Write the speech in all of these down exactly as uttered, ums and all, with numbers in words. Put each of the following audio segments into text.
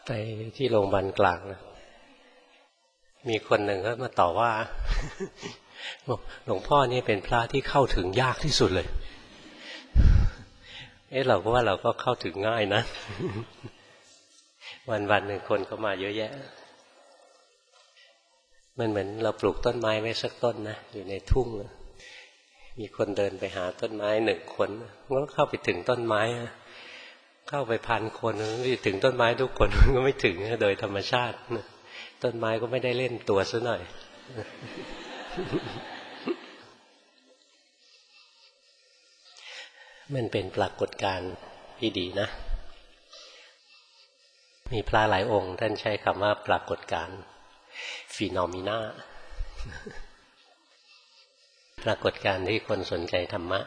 ไปที่โรงพยาบาลกลางนะมีคนหนึ่งก็มาต่อว่าหลวงพ่อนี่เป็นพระที่เข้าถึงยากที่สุดเลยเอ๊ะเราก็ว่าเราก็เข้าถึงง่ายนะวันวันหนึ่งคนก็มาเยอะแยะมันเหมือนเราปลูกต้นไม้ไว้สักต้นนะอยู่ในทุ่งมีคนเดินไปหาต้นไม้หนึ่งคนก็เข้าไปถึงต้นไม้เข้าไปพันคนไม่ถึงต้นไม้ทุกคนก็ไม่ถึงโดยธรรมชาติต้นไม้ก็ไม่ได้เล่นตัวซะหน่อยมันเป็นปรากฏการณ์ที่ดีนะมีพระหลายองค์ท่านใช้คำว่าปรากฏการณ์ฟีนอมิน่าปรากฏการณ์ที่คนสนใจธรรมะ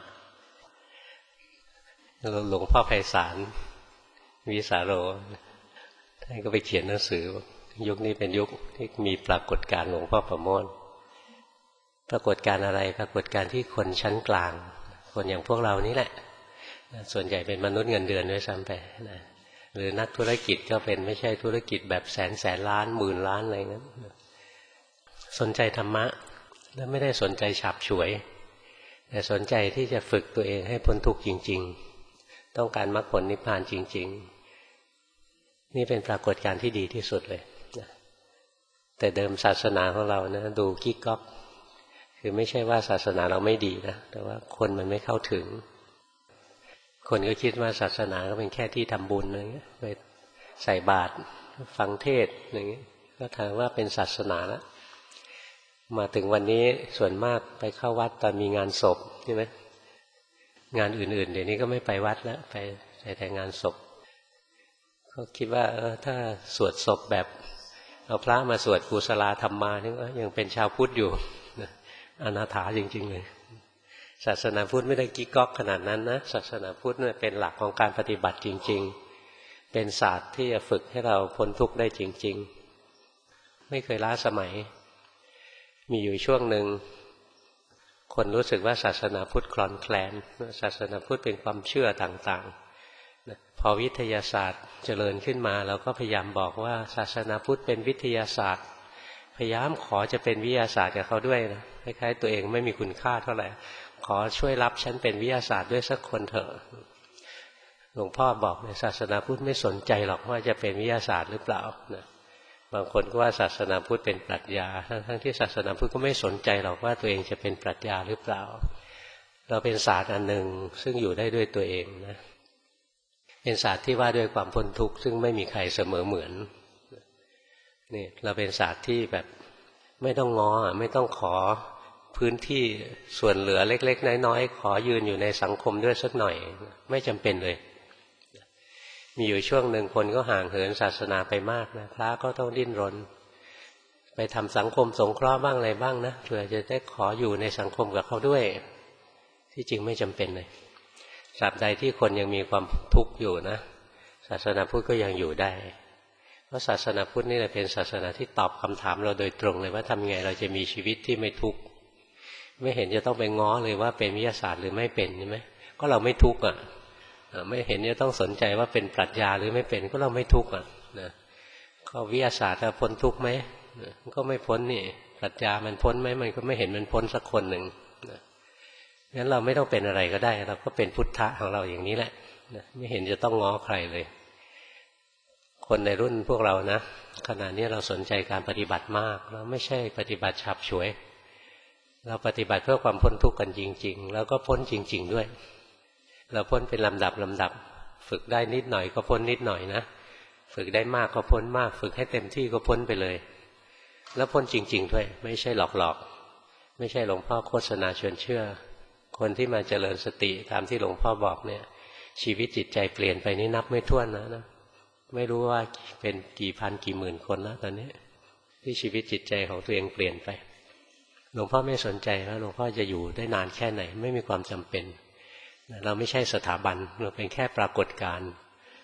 หลวงพ่อไพศาลวิสาโรท่านก็ไปเขียนหนังสือยุคนี้เป็นยุคที่มีปรากฏการณ์หลวงพ่อประโมทปรากฏการณ์อะไรปรากฏการณ์ที่คนชั้นกลางคนอย่างพวกเรานี่แหละส่วนใหญ่เป็นมนุษย์เงินเดือนด้วยซ้ำไปนะหรือนักธุรกิจก็เป็นไม่ใช่ธุรกิจแบบแสนแสนล้านหมื่นล้านอะไรนั้นสนใจธรรมะแล้วไม่ได้สนใจฉับฉวยแต่สนใจที่จะฝึกตัวเองให้พ้นทุกข์จริงๆต้องการมรรคผลนิพพานจริงๆนี่เป็นปรากฏการณ์ที่ดีที่สุดเลยแต่เดิมศาสนาของเรานะดูกิ๊กก๊อกคือไม่ใช่ว่าศาสนาเราไม่ดีนะแต่ว่าคนมันไม่เข้าถึงคนก็คิดว่าศาสนาก็เป็นแค่ที่ทำบุญอะไรเงี้ยไปใส่บาตรฟังเทศอะไรเงี้ยก็ถือว่าเป็นศาสนาแล้วมาถึงวันนี้ส่วนมากไปเข้าวัดตอนมีงานศพใช่ไหมงานอื่นๆเดี๋ยวนี้ก็ไม่ไปวัดแล้วไปแต่งานศพก็คิดว่าเออถ้าสวดศพแบบเอาพระมาสวดกุศลธรรมมานี่ก็ยังเป็นชาวพุทธอยู่อนาถาจริงๆเลยศาสนาพุทธไม่ได้กิ๊กก๊อกขนาดนั้นนะศาสนาพุทธเนี่ยเป็นหลักของการปฏิบัติจริงๆเป็นศาสตร์ที่จะฝึกให้เราพ้นทุกข์ได้จริงๆไม่เคยล้าสมัยมีอยู่ช่วงหนึ่งคนรู้สึกว่าศาสนาพุทธคลอนแคลนศาสนาพุทธเป็นความเชื่อต่างๆพอวิทยาศาสตร์เจริญขึ้นมาเราก็พยายามบอกว่าศาสนาพุทธเป็นวิทยาศาสตร์พยายามขอจะเป็นวิทยาศาสตร์กับเขาด้วยนะคล้ายๆตัวเองไม่มีคุณค่าเท่าไหร่ขอช่วยรับฉันเป็นวิทยาศาสตร์ด้วยสักคนเถอะหลวงพ่อบอกในศาสนาพุทธไม่สนใจหรอกว่าจะเป็นวิทยาศาสตร์หรือเปล่านะบางคนก็ว่าศาสนาพุทธเป็นปรัชญาทั้งๆที่ศาสนาพุทธก็ไม่สนใจหรอกว่าตัวเองจะเป็นปรัชญาหรือเปล่าเราเป็นศาสตร์อันหนึ่งซึ่งอยู่ได้ด้วยตัวเองนะเป็นศาสตร์ที่ว่าด้วยความพ้นทุกข์ซึ่งไม่มีใครเสมอเหมือนนี่เราเป็นศาสตร์ที่แบบไม่ต้องง้อไม่ต้องขอพื้นที่ส่วนเหลือเล็กๆน้อยๆขอยืนอยู่ในสังคมด้วยสักหน่อยไม่จำเป็นเลยมีอยู่ช่วงหนึ่งคนก็ห่างเหินศาสนาไปมากนะพระก็ต้องดิ้นรนไปทำสังคมสงเคราะห์บ้างอะไรบ้างนะเพื่อจะได้ขออยู่ในสังคมกับเขาด้วยที่จริงไม่จำเป็นเลยตราบใดที่คนยังมีความทุกข์อยู่นะศาสนาพุทธก็ยังอยู่ได้เพราะศาสนาพุทธนี่แหละเป็นศาสนาที่ตอบคำถามเราโดยตรงเลยว่าทำไงเราจะมีชีวิตที่ไม่ทุกข์ไม่เห็นจะต้องไปง้อเลยว่าเป็นวิทยาศาสตร์หรือไม่เป็นใช่ไหมก็เราไม่ทุกข์อ่ะไม่เห็นจะต้องสนใจว่าเป็นปรัชญาหรือไม่เป็นก็เราไม่ทุกข์อ่ะนะก็วิทยาศาสตร์จะพ้นทุกข์ไหมมันก็ไม่พ้นนี่ปรัชญามันพ้นไหมมันก็ไม่เห็นมันพ้นสักคนหนึ่งนะงั้นเราไม่ต้องเป็นอะไรก็ได้เราก็เป็นพุทธะของเราอย่างนี้แหละนะไม่เห็นจะต้องง้อใครเลยคนในรุ่นพวกเรานะขณะนี้เราสนใจการปฏิบัติมากเราไม่ใช่ปฏิบัติฉับฉวยเราปฏิบัติเพื่อความพ้นทุกข์กันจริงๆแล้วก็พ้นจริงๆด้วยเราพ้นเป็นลำดับลำดับฝึกได้นิดหน่อยก็พ้นนิดหน่อยนะฝึกได้มากก็พ้นมากฝึกให้เต็มที่ก็พ้นไปเลยแล้วพ้นจริงๆด้วยไม่ใช่หลอกๆไม่ใช่หลวงพ่อโฆษณาชวนเชื่อคนที่มาเจริญสติตามที่หลวงพ่อบอกเนี่ยชีวิตจิตใจเปลี่ยนไปนี่นับไม่ถ้วนนะนะไม่รู้ว่าเป็นกี่พันกี่หมื่นคนแล้วตอนนี้ที่ชีวิตจิตใจของตัวเองเปลี่ยนไปหลวงพ่อไม่สนใจว่าหลวงพ่อจะอยู่ได้นานแค่ไหนไม่มีความจำเป็นเราไม่ใช่สถาบันเราเป็นแค่ปรากฏการณ์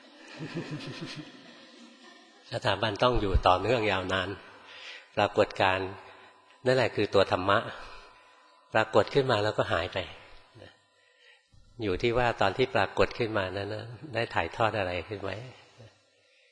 สถาบันต้องอยู่ต่อเนื่องยาวนานปรากฏการณ์นั่นแหละคือตัวธรรมะปรากฏขึ้นมาแล้วก็หายไปอยู่ที่ว่าตอนที่ปรากฏขึ้นมานั้นนะได้ถ่ายทอดอะไรขึ้นไหม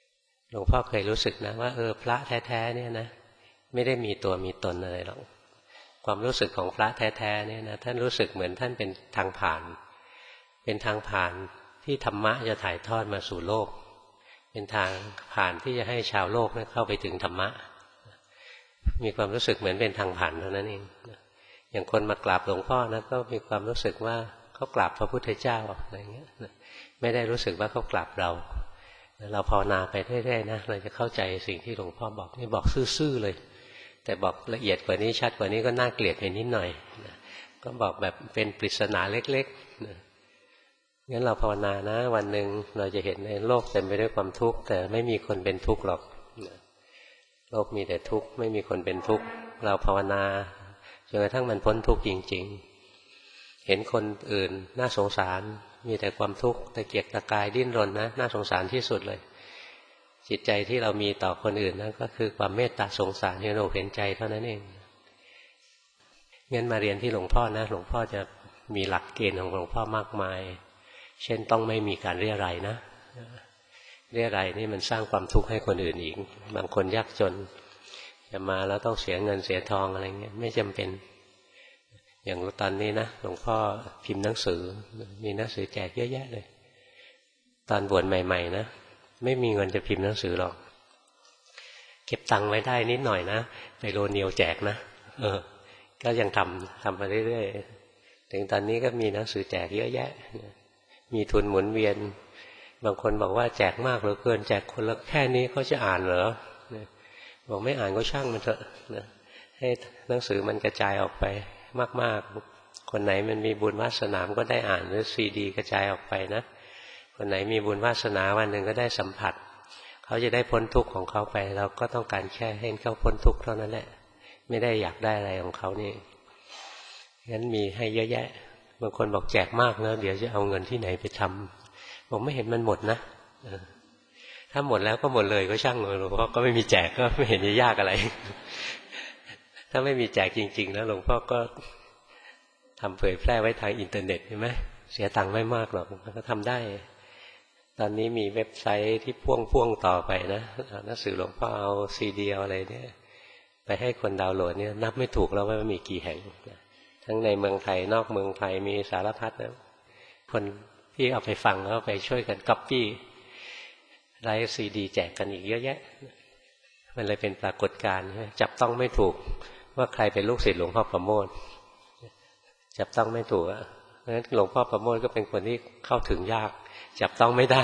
หลวงพ่อเคยรู้สึกนะว่าเออพระแท้ๆเนี่ยนะไม่ได้มีตัวมีตนอะไรหรอกความรู้สึกของพระแท้ๆเนี่ยนะท่านรู้สึกเหมือนท่านเป็นทางผ่านเป็นทางผ่านที่ธรรมะจะถ่ายทอดมาสู่โลกเป็นทางผ่านที่จะให้ชาวโลกเข้าไปถึงธรรมะมีความรู้สึกเหมือนเป็นทางผ่านเท่านั้นเองอย่างคนมากราบหลวงพ่อนะก็มีความรู้สึกว่าเขากราบพระพุทธเจ้าอะไรเงี้ยไม่ได้รู้สึกว่าเขากราบเราเราภาวนาไปเรื่อยๆนะเราจะเข้าใจสิ่งที่หลวงพ่อบอกนี่บอกซื่อๆเลยแต่บอกละเอียดกว่านี้ชัดกว่านี้ก็น่าเกลียดไปนิดหน่อยก็บอกแบบเป็นปริศนาเล็กๆงั้นเราภาวนานะวันหนึ่งเราจะเห็นในโลกเต็มไปด้วยความทุกข์แต่ไม่มีคนเป็นทุกข์หรอกโลกมีแต่ทุกข์ไม่มีคนเป็นทุกข์เราภาวนาจนกระทั่งมันพ้นทุกข์จริงๆเห็นคนอื่นน่าสงสารมีแต่ความทุกข์ตะเกียกตะกายดิ้นรนนะน่าสงสารที่สุดเลยจิตใจที่เรามีต่อคนอื่นนั่นก็คือความเมตตาสงสารเห็นอกเห็นใจเท่านั้นเองงั้นมาเรียนที่หลวงพ่อนะหลวงพ่อจะมีหลักเกณฑ์ของหลวงพ่อมากมายเช่นต้องไม่มีการเรี่ยไรนะเรี่ยไรนี่มันสร้างความทุกข์ให้คนอื่นอีกบางคนยากจนจะมาแล้วต้องเสียเงินเสียทองอะไรเงี้ยไม่จำเป็นอย่างตอนนี้นะหลวงพ่อพิมพ์หนังสือมีหนังสือแจกเยอะแยะเลยตอนบวชใหม่ๆนะไม่มีเงินจะพิมพ์หนังสือหรอกเก็บตังค์ไว้ได้นิดหน่อยนะไปโรเนียวแจกนะเออก็ยังทำทำมาเรื่อยๆถึงตอนนี้ก็มีหนังสือแจกเยอะแยะมีทุนหมุนเวียนบางคนบอกว่าแจกมากเหลือเกินแจกคนละแค่นี้เขาจะอ่านเหรอบอกไม่อ่านก็ช่างมันเถอะนะให้หนังสือมันกระจายออกไปมากๆคนไหนมันมีบุญวาสนาก็ได้อ่านหรือซีดีกระจายออกไปนะคนไหนมีบุญวาสนาวันหนึ่งก็ได้สัมผัสเขาจะได้พ้นทุกข์ของเขาไปเราก็ต้องการแค่ให้เขาพ้นทุกข์เท่านั้นแหละไม่ได้อยากได้อะไรของเขานี่งั้นมีให้เยอะแยะบางคนบอกแจกมากนะเดี๋ยวจะเอาเงินที่ไหนไปทำบอกไม่เห็นมันหมดนะถ้าหมดแล้วก็หมดเลยก็ช่างเลยหลวงพ่อก็ไม่มีแจกก็ไม่เห็นจะยากอะไรถ้าไม่มีแจกจริงๆแล้วหลวงพ่อก็ทำเผยแพร่ไว้ทางอินเทอร์เน็ตใช่ไหมเสียตังค์ไม่มากหรอกก็ทำได้ตอนนี้มีเว็บไซต์ที่พ่วงพ่วงต่อไปนะหนังสือหลวงพ่อเอาซีดีอะไรเนี่ยไปให้คนดาวน์โหลดเนี่ยนับไม่ถูกแล้วว่ามีกี่แห่งทั้งในเมืองไทยนอกเมืองไทยมีสารพัดนะคนที่เอาไปฟังแล้วไปช่วยกันก๊อปปี้ไลฟ์ซีดีแจกกันอีกเยอะแยะมันเลยเป็นปรากฏการณ์จับต้องไม่ถูกว่าใครเป็นลูกศิษย์หลวงพ่อประโมทจับต้องไม่ถูกอ่ะเพราะฉะนั้นหลวงพ่อประโมทก็เป็นคนที่เข้าถึงยากจับต้องไม่ได้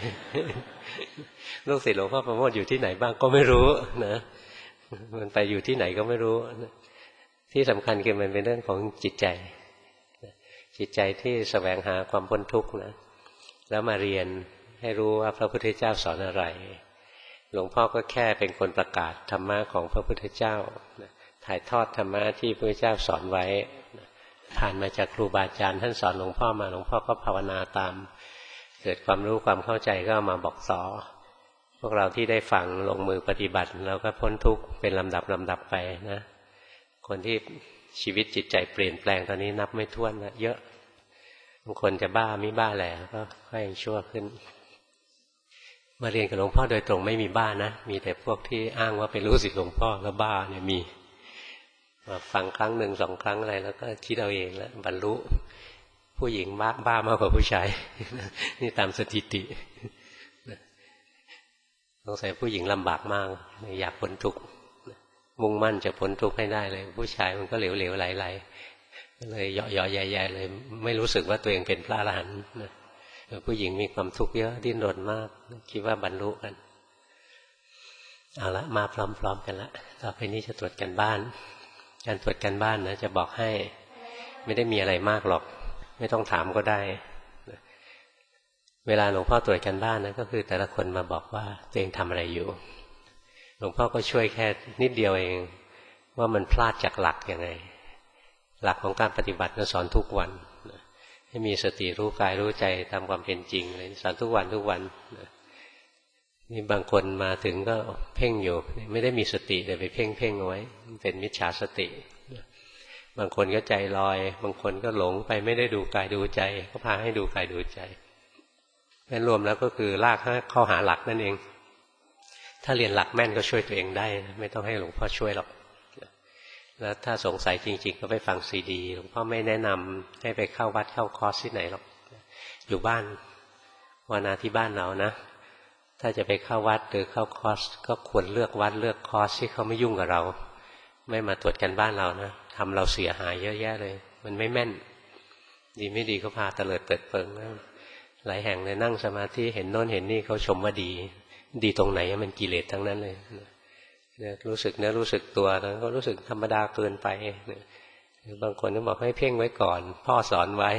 ลูกศิษย์หลวงพ่อประโมทอยู่ที่ไหนบ้างก็ไม่รู้นะมันไปอยู่ที่ไหนก็ไม่รู้ที่สำคัญคือมันเป็นเรื่องของจิตใจจิตใจที่แสวงหาความพ้นทุกข์นะแล้วมาเรียนให้รู้ว่าพระพุทธเจ้าสอนอะไรหลวงพ่อก็แค่เป็นคนประกาศธรรมะของพระพุทธเจ้าถ่ายทอดธรรมะที่พระพุทธเจ้าสอนไว้ผ่านมาจากครูบาอาจารย์ท่านสอนหลวงพ่อมาหลวงพ่อก็ภาวนาตามเกิดความรู้ความเข้าใจก็มาบอกสอนพวกเราที่ได้ฟังลงมือปฏิบัติเราก็พ้นทุกข์เป็นลำดับลำดับไปนะคนที่ชีวิตจิตใจเปลี่ยนแปลงตอนนี้นับไม่ถ้วนนะเยอะบางคนจะบ้าไม่บ้าแหละก็ค่อยชั่วขึ้นมาเรียนกับหลวงพ่อโดยตรงไม่มีบ้านะมีแต่พวกที่อ้างว่าเป็นลูกศิษย์หลวงพ่อแล้วบ้าเนี่ยมีมาฟังครั้งหนึ่งสองครั้งอะไรแล้วก็คิดเอาเองแล้วบรรลุผู้หญิงบ้าบ้ามากกว่าผู้ชายนี่ตามสถิติสงสัยผู้หญิงลำบากมากอยากพ้นทุกข์มุ่งมั่นจะพ้นทุกข์ให้ได้เลยผู้ชายมันก็เหลวๆไหลๆเลยเหยาะๆแย่ๆเลยไม่รู้สึกว่าตัวเองเป็นพระอรหันต์ผู้หญิงมีความทุกข์เยอะดิ้นรนมากคิดว่าบรรลุกันเอาละมาพร้อมๆกันละต่อไปนี้จะตรวจกันบ้านการตรวจกันบ้านนะจะบอกให้ไม่ได้มีอะไรมากหรอกไม่ต้องถามก็ได้เวลาหลวงพ่อตรวจกันบ้านนะก็คือแต่ละคนมาบอกว่าตัวเองทำอะไรอยู่หลวงพ่อก็ช่วยแค่นิดเดียวเองว่ามันพลาดจากหลักยังไงหลักของการปฏิบัติก็สอนทุกวันให้มีสติรู้กายรู้ใจตามความเป็นจริงเลยสอนทุกวันทุกวันนี่บางคนมาถึงก็เพ่งอยู่ไม่ได้มีสติแต่ไปเพ่งเพ่งเอาไว้เป็นมิจฉาสติบางคนก็ใจลอยบางคนก็หลงไปไม่ได้ดูกายดูใจก็พาให้ดูกายดูใจงั้นรวมแล้วก็คือลากเข้าหาหลักนั่นเองถ้าเรียนหลักแม่นก็ช่วยตัวเองได้ไม่ต้องให้หลวงพ่อช่วยหรอกแล้วถ้าสงสัยจริงๆก็ไปฟังซีดีหลวงพ่อไม่แนะนำให้ไปเข้าวัดเข้าคอร์สที่ไหนหรอกอยู่บ้านภาวนาที่บ้านเรานะถ้าจะไปเข้าวัดหรือเข้าคอร์สก็ควรเลือกวัดเลือกคอร์สที่เขาไม่ยุ่งกับเราไม่มาตรวจกันบ้านเรานะทำเราเสียหายเยอะแยะเลยมันไม่แม่นดีไม่ดีก็พาเตลิดเปิดเปิงนะหลายแห่งเลยนั่งสมาธิเห็นโน่นเห็นนี่เขาชมว่าดีดีตรงไหนมันกิเลสทั้งนั้นเลยรู้สึกเนื้อรู้สึกตัวแล้วก็รู้สึกธรรมดาเกินไปบางคนก็บอกให้เพ่งไว้ก่อนพ่อสอนไว้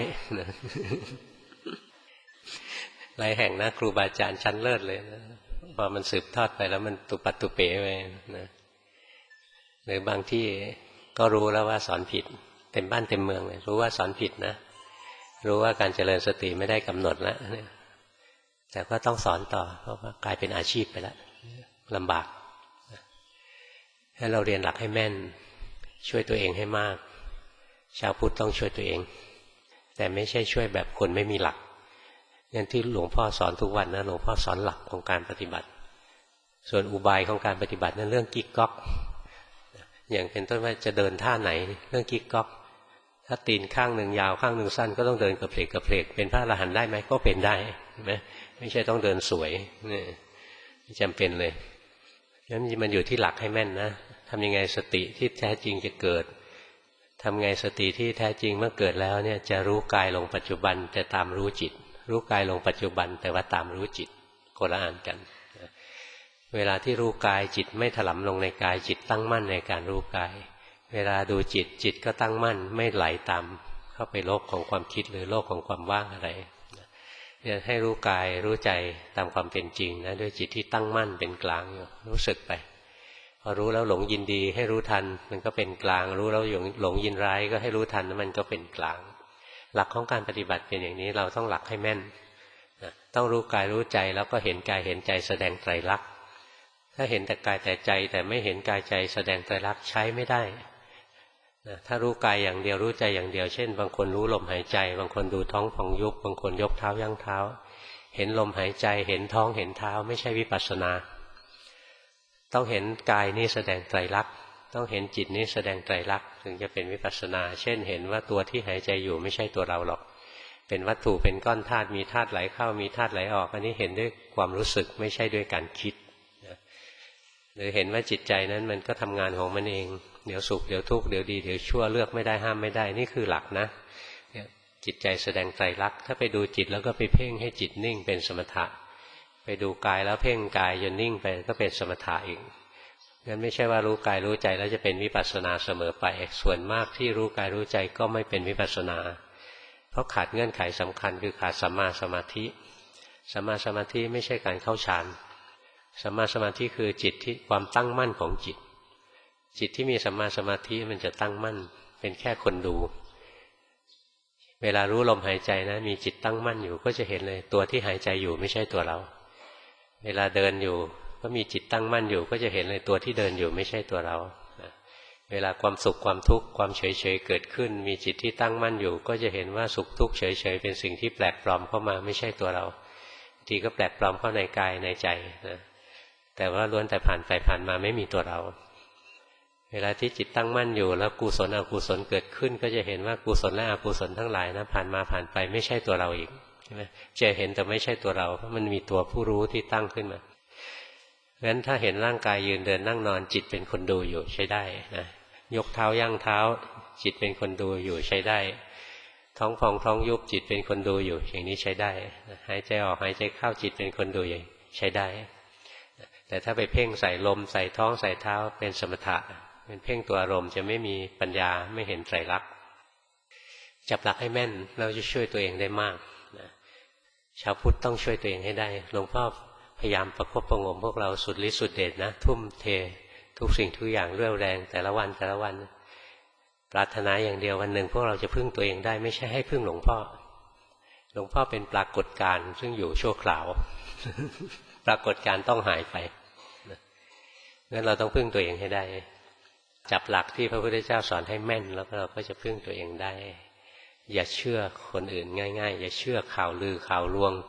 หลายแห่งนะครูบาอาจารย์ชั้นเลิศเลยนะพอมันสืบทอดไปแล้วมันตุปัตตุเป๋ไปนะหรือบางที่ก็รู้แล้วว่าสอนผิดเต็มบ้านเต็มเมืองเลยรู้ว่าสอนผิดนะรู้ว่าการเจริญสติไม่ได้กำหนดแล้วแต่ก็ต้องสอนต่อเพราะว่ากลายเป็นอาชีพไปแล้วลำบากให้เราเรียนหลักให้แม่นช่วยตัวเองให้มากชาวพุทธต้องช่วยตัวเองแต่ไม่ใช่ช่วยแบบคนไม่มีหลักอย่างที่หลวงพ่อสอนทุกวันนะหลวงพ่อสอนหลักของการปฏิบัติส่วนอุบายของการปฏิบัตินั้นเรื่องกิ๊กก๊อกอย่างเป็นต้นว่าจะเดินท่าไหนเรื่องกิ๊กก๊อกถ้าตีนข้างหนึ่งยาวข้างหนึ่งสั้นก็ต้องเดินกระเพลกกระเพลกเป็นพระอรหันต์ได้ไหมก็เป็นได้ไหมไม่ใช่ต้องเดินสวยนี่ไม่จำเป็นเลยงั้นมันอยู่ที่หลักให้แม่นนะทำยังไงสติที่แท้จริงจะเกิดทำไงสติที่แท้จริงเมื่อเกิดแล้วเนี่ยจะรู้กายลงปัจจุบันแต่ตามรู้จิตรู้กายลงปัจจุบันแต่ว่าตามรู้จิตคนละอันกันเวลาที่รู้กายจิตไม่ถลำลงในกายจิตตั้งมั่นในการรู้กายเวลาดูจิตจิตก็ตั้งมั่นไม่ไหลตามเข้าไปโลกของความคิดหรือโลกของความว่างอะไรเนี่ยให้รู้กายรู้ใจตามความเป็นจริงนะด้วยจิตที่ตั้งมั่นเป็นกลางอยู่รู้สึกไปพอรู้แล้วหลงยินดีให้รู้ทันมันก็เป็นกลางรู้แล้วหลงยินร้ายก็ให้รู้ทันมันก็เป็นกลางหลักของการปฏิบัติเป็นอย่างนี้เราต้องหลักให้แม่นต้องรู้กายรู้ใจแล้วก็เห็นกายเห็นใจแสดงไตรลักษณ์ถ้าเห็นแต่กายแต่ใจแต่ไม่เห็นกายใจแสดงไตรลักษณ์ใช้ไม่ได้ถ้ารู้กายอย่างเดียวรู้ใจอย่างเดียวเช่นบางคนรู้ลมหายใจบางคนดูท้องพองยุบบางคนยกเท้ายั่งเท้าเห็นลมหายใจเห็นท้องเห็นเท้าไม่ใช่วิปัสสนาต้องเห็นกายนี่แสดงไตรลักษณ์ต้องเห็นจิตนี่แสดงไตรลักษณ์ถึงจะเป็นวิปัสสนาเช่นเห็นว่าตัวที่หายใจอยู่ไม่ใช่ตัวเราหรอกเป็นวัตถุเป็นก้อนธาตุมีธาตุไหลเข้ามีธาตุไหลออกอันนี้เห็นด้วยความรู้สึกไม่ใช่ด้วยการคิดหรือเห็นว่าจิตใจนั้นมันก็ทำงานของมันเองเดี๋ยวสุขเดี๋ยวทุกข์เดี๋ยวดีเดี๋ยวชั่วเลือกไม่ได้ห้ามไม่ได้นี่คือหลักนะจิตใจแสดงไตรลักษณ์ถ้าไปดูจิตแล้วก็ไปเพ่งให้จิตนิ่งเป็นสมถะไปดูกายแล้วเพ่งกายจนนิ่งไปก็เป็นสมถะอีกงั้นไม่ใช่ว่ารู้กายรู้ใจแล้วจะเป็นวิปัสสนาเสมอไปส่วนมากที่รู้กายรู้ใจก็ไม่เป็นวิปัสสนาเพราะขาดเงื่อนไขสำคัญคือขาดสัมมาสมาธิสัมมาสมาธิไม่ใช่การเข้าฌานสัมมาสมาธิคือจิตที่ความตั้งมั่นของจิตจิตที่มีสัมมาสมาธิมันจะตั้งมั่นเป็นแค่คนดูเวลารู้ลมหายใจนะมีจิตตั้งมั่นอยู่ก็จะเห็นเลยตัวที่หายใจอยู่ไม่ใช่ตัวเราเวลาเดินอยู่ก็มีจิตตั้งมั่นอยู่ก็จะเห็นเลยตัวที่เดินอยู่ไม่ใช่ตัวเราเวลาความสุขความทุกข์ความเฉยเฉยเกิดขึ้นมีจิตที่ตั้งมั่นอยู่ก็จะเห็นว่าสุขทุกข์เฉยเฉยเป็นสิ่งที่แปลกปลอมเข้ามาไม่ใช่ตัวเราบางทีก็แปลกปลอมเข้าในกายในใจนะแต่ว่าล้วนแต่ผ่านไปผ่านมาไม่มีตัวเราเวลาที่จิตตั้งมั่นอยู่แล้วกุศลอกุศลเกิดขึ้นก็จะเห็นว่ากุศลและอกุศลทั้งหลายนะผ่านมาผ่านไปไม่ใช่ตัวเราอีกใช่ไหมจะเห็นแต่ไม่ใช่ตัวเราเพราะมันมีตัวผู้รู้ที่ตั้งขึ้นมางั้นถ้าเห็นร่างกายยืนเดินนั่งนอนจิตเป็นคนดูอยู่ใช้ได้นะยกเท้าย่างเท้าจิตเป็นคนดูอยู่ใช้ได้ท้องพองท้องยุบจิตเป็นคนดูอยู่อย่างนี้ใช้ได้หายใจออกหายใจเข้าจิตเป็นคนดูอย่างใช้ได้แต่ถ้าไปเพ่งใส่ลมใส่ท้องใส่เท้าเป็นสมถะเป็นเพ่งตัวอารมณ์จะไม่มีปัญญาไม่เห็นไตรลักษณ์จับหลักให้แม่นเราจะช่วยตัวเองได้มากนะชาวพุทธต้องช่วยตัวเองให้ได้หลวงพ่อพยายามประคบประงมพวกเราสุดฤทธิ์สุดเดชนะทุ่มเททุกสิ่งทุกอย่างเรื่อยแรงแต่ละวันแต่ละวันปรารถนาอย่างเดียววันหนึ่งพวกเราจะพึ่งตัวเองได้ไม่ใช่ให้พึ่งหลวงพ่อหลวงพ่อเป็นปรากฏการณ์ซึ่งอยู่ชั่วคราว ปรากฏการณ์ต้องหายไปงั้นเราต้องพึ่งตัวเองให้ได้จับหลักที่พระพุทธเจ้าสอนให้แม่นแล้วเราก็จะพึ่งตัวเองได้อย่าเชื่อคนอื่นง่ายๆอย่าเชื่อข่าวลือข่าวลวง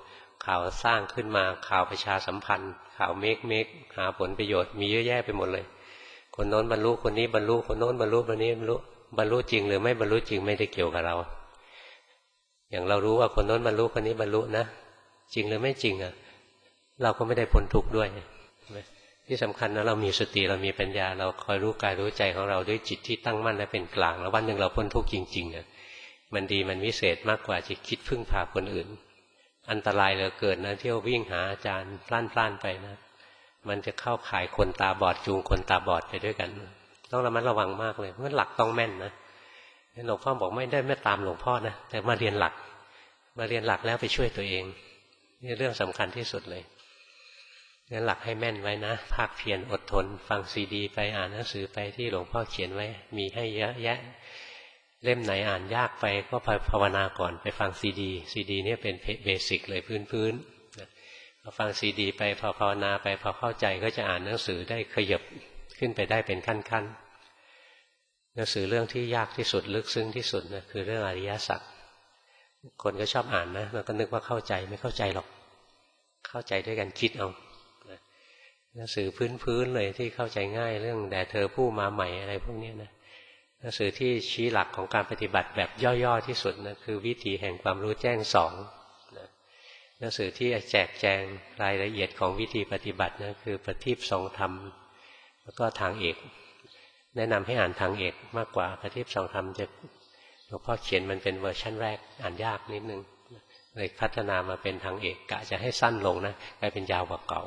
ข่าวสร้างขึ้นมาข่าวประชาสัมพันธ์ข่าวเมกเมกหาผลประโยชน์มีเยอะแยะไปหมดเลยคนโน้นบรรลุคนนี้บรรลุคนโน้นบรรลุคนนี้บรรลุบรรลุจริงหรือไม่บรรลุจริงไม่ได้เกี่ยวกับเราอย่างเรารู้ว่าคนโน้นบรรลุคนนี้บรรลุนะจริงหรือไม่จริงอ่ะเราก็ไม่ได้พ้นทุกข์ด้วยที่สำคัญนะเรามีสติเรามีปัญญาเราคอยรู้กายรู้ใจของเราด้วยจิตที่ตั้งมั่นและเป็นกลางแล้ววันหนึ่งเราพ้นทุกข์จริงๆอ่ะมันดีมันวิเศษมากกว่าจะคิดพึ่งพาคนอื่นอันตรายเหลือเกินนะเที่ยววิ่งหาอาจารย์พล่านๆไปนะมันจะเข้าข่ายคนตาบอดจูงคนตาบอดไปด้วยกันต้องระมัดระวังมากเลยเพราะหลักต้องแม่นนะหลวงพ่อบอกไม่ได้ไม่ตามหลวงพ่อนะแต่มาเรียนหลักมาเรียนหลักแล้วไปช่วยตัวเองนี่เรื่องสำคัญที่สุดเลยงั้นหลักให้แม่นไว้นะภาคเพียรอดทนฟังซีดีไปอ่านหนังสือไปที่หลวงพ่อเขียนไว้มีให้เยอะแยะเล่มไหนอ่านยากไปก็ภาวนาก่อนไปฟังซีดีซีดีเนี่ยเป็นเบสิกเลยพื้นๆพอฟังซีดีไปพอภาวนาไปพอเข้าใจก็จะอ่านหนังสือได้ขยับขึ้นไปได้เป็นขั้นๆหนังสือเรื่องที่ยากที่สุดลึกซึ้งที่สุดนะคือเรื่องอริยสัจคนก็ชอบอ่านนะแล้วก็นึกว่าเข้าใจไม่เข้าใจหรอกเข้าใจด้วยกันคิดเอาหนังสือพื้นๆเลยที่เข้าใจง่ายเรื่องแด่เธอผู้มาใหม่อะไรพวกนี้นะหนังสือที่ชี้หลักของการปฏิบัติแบบย่อๆที่สุดนะคือวิถีแห่งความรู้แจ้งสองนะหนังสือที่แจกแจงรายละเอียดของวิธีปฏิบัตินะคือปฏิปทรงธรรมแล้วก็ทางเอกแนะนำให้อ่านทางเอกมากกว่าปฏิปทรงธรรมจะหลวงพ่อเขียนมันเป็นเวอร์ชันแรกอ่านยากนิดนึงเลยพัฒนามาเป็นทางเอกกะจะให้สั้นลงนะกลายเป็นยาวกว่าเก่า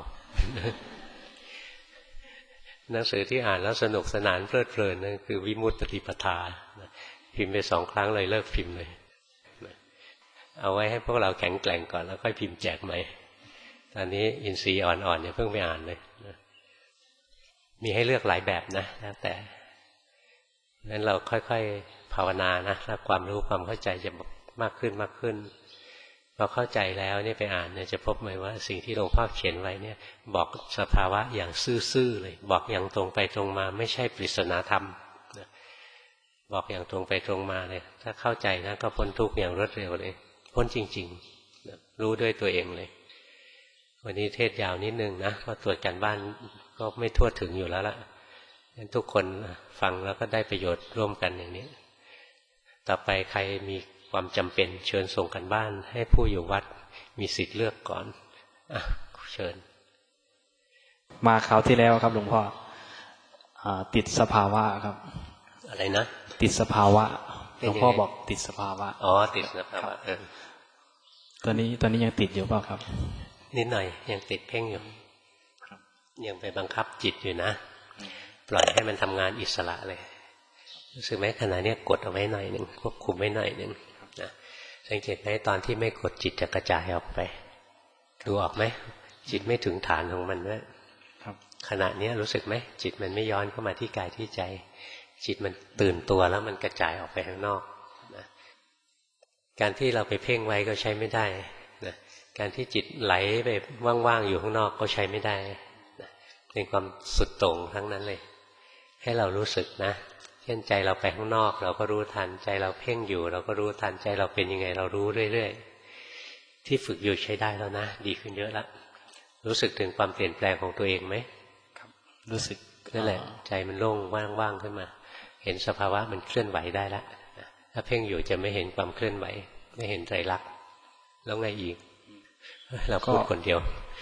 หนังสือที่อ่านแล้วสนุกสนานเพลิดเพลินนั่นคือวิมุตติปฏิปทาพิมพ์ไปสองครั้งเลยเลิกพิมพ์เลยเอาไว้ให้พวกเราแข็งแกร่งก่อนแล้วค่อยพิมพ์แจกใหม่ตอนนี้อินทรีย์อ่อนๆอย่าเพิ่งไปอ่านเลยมีให้เลือกหลายแบบนะแล้วแต่นั้นเราค่อยๆภาวนานะแล้วความรู้ความเข้าใจจะมากขึ้นมากขึ้นพอเข้าใจแล้วเนี่ยไปอ่านเนี่ยจะพบไหมว่าสิ่งที่หลวงพ่อเขียนไว้เนี่ยบอกสภาวะอย่างซื่อๆเลยบอกอย่างตรงไปตรงมาไม่ใช่ปริศนาธรรมนะบอกอย่างตรงไปตรงมาเลยถ้าเข้าใจนะก็พ้นทุกข์อย่างรวดเร็วเลยพ้นจริงๆนะรู้ด้วยตัวเองเลยวันนี้เทศยาวนิดนึงนะเพราะตรวจการบ้านก็ไม่ทั่วถึงอยู่แล้วล่ะงั้นทุกคนฟังแล้วก็ได้ประโยชน์ร่วมกันอย่างนี้ต่อไปใครมีความจำเป็นเชิญส่งกันบ้านให้ผู้อยู่วัดมีสิทธิ์เลือกก่อนอ่ะเชิญมาคราวที่แล้วครับหลวงพ่อติดสภาวะครับอะไรนะติดสภาวะหลวงพ่อบอกติดสภาวะอ๋อติดสภาวะเออตอนนี้ตอนนี้ยังติดอยู่เปล่าครับนิดหน่อยยังติดเพ่งอยู่ยังไปบังคับจิตอยู่นะปล่อยให้มันทำงานอิสระเลยรู้สึกไหมขณะนี้กดเอาไว้หน่อยหนึ่งควบคุมไว้หน่อยหนึ่งนะสังเกตไหมตอนที่ไม่กดจิตจะกระจายออกไปดูออกไหมจิตไม่ถึงฐานของมันด้วยขณะนี้รู้สึกไหมจิตมันไม่ย้อนเข้ามาที่กายที่ใจจิตมันตื่นตัวแล้วมันกระจายออกไปข้างนอกนะการที่เราไปเพ่งไว้ก็ใช้ไม่ได้นะการที่จิตไหลไปว่างๆอยู่ข้างนอกก็ใช้ไม่ได้นะเป็นความสุดโต่งทั้งนั้นเลยให้เรารู้สึกนะเช่นใจเราไปข้างนอกเราก็รู้ทันใจเราเพ่งอยู่เราก็รู้ทันใจเราเป็นยังไงเรารู้เรื่อยๆที่ฝึกอยู่ใช้ได้แล้วนะดีขึ้นเยอะแล้วรู้สึกถึงความเปลี่ยนแปลงของตัวเองไหมครับรู้สึกนั่นแหละใจมันโล่งว่างๆขึ้นมาเห็นสภาวะมันเคลื่อนไหวได้แล้วถ้าเพ่งอยู่จะไม่เห็นความเคลื่อนไหวไม่เห็นไตรลักษณ์แล้วไงอีกเราพูดคนเดียว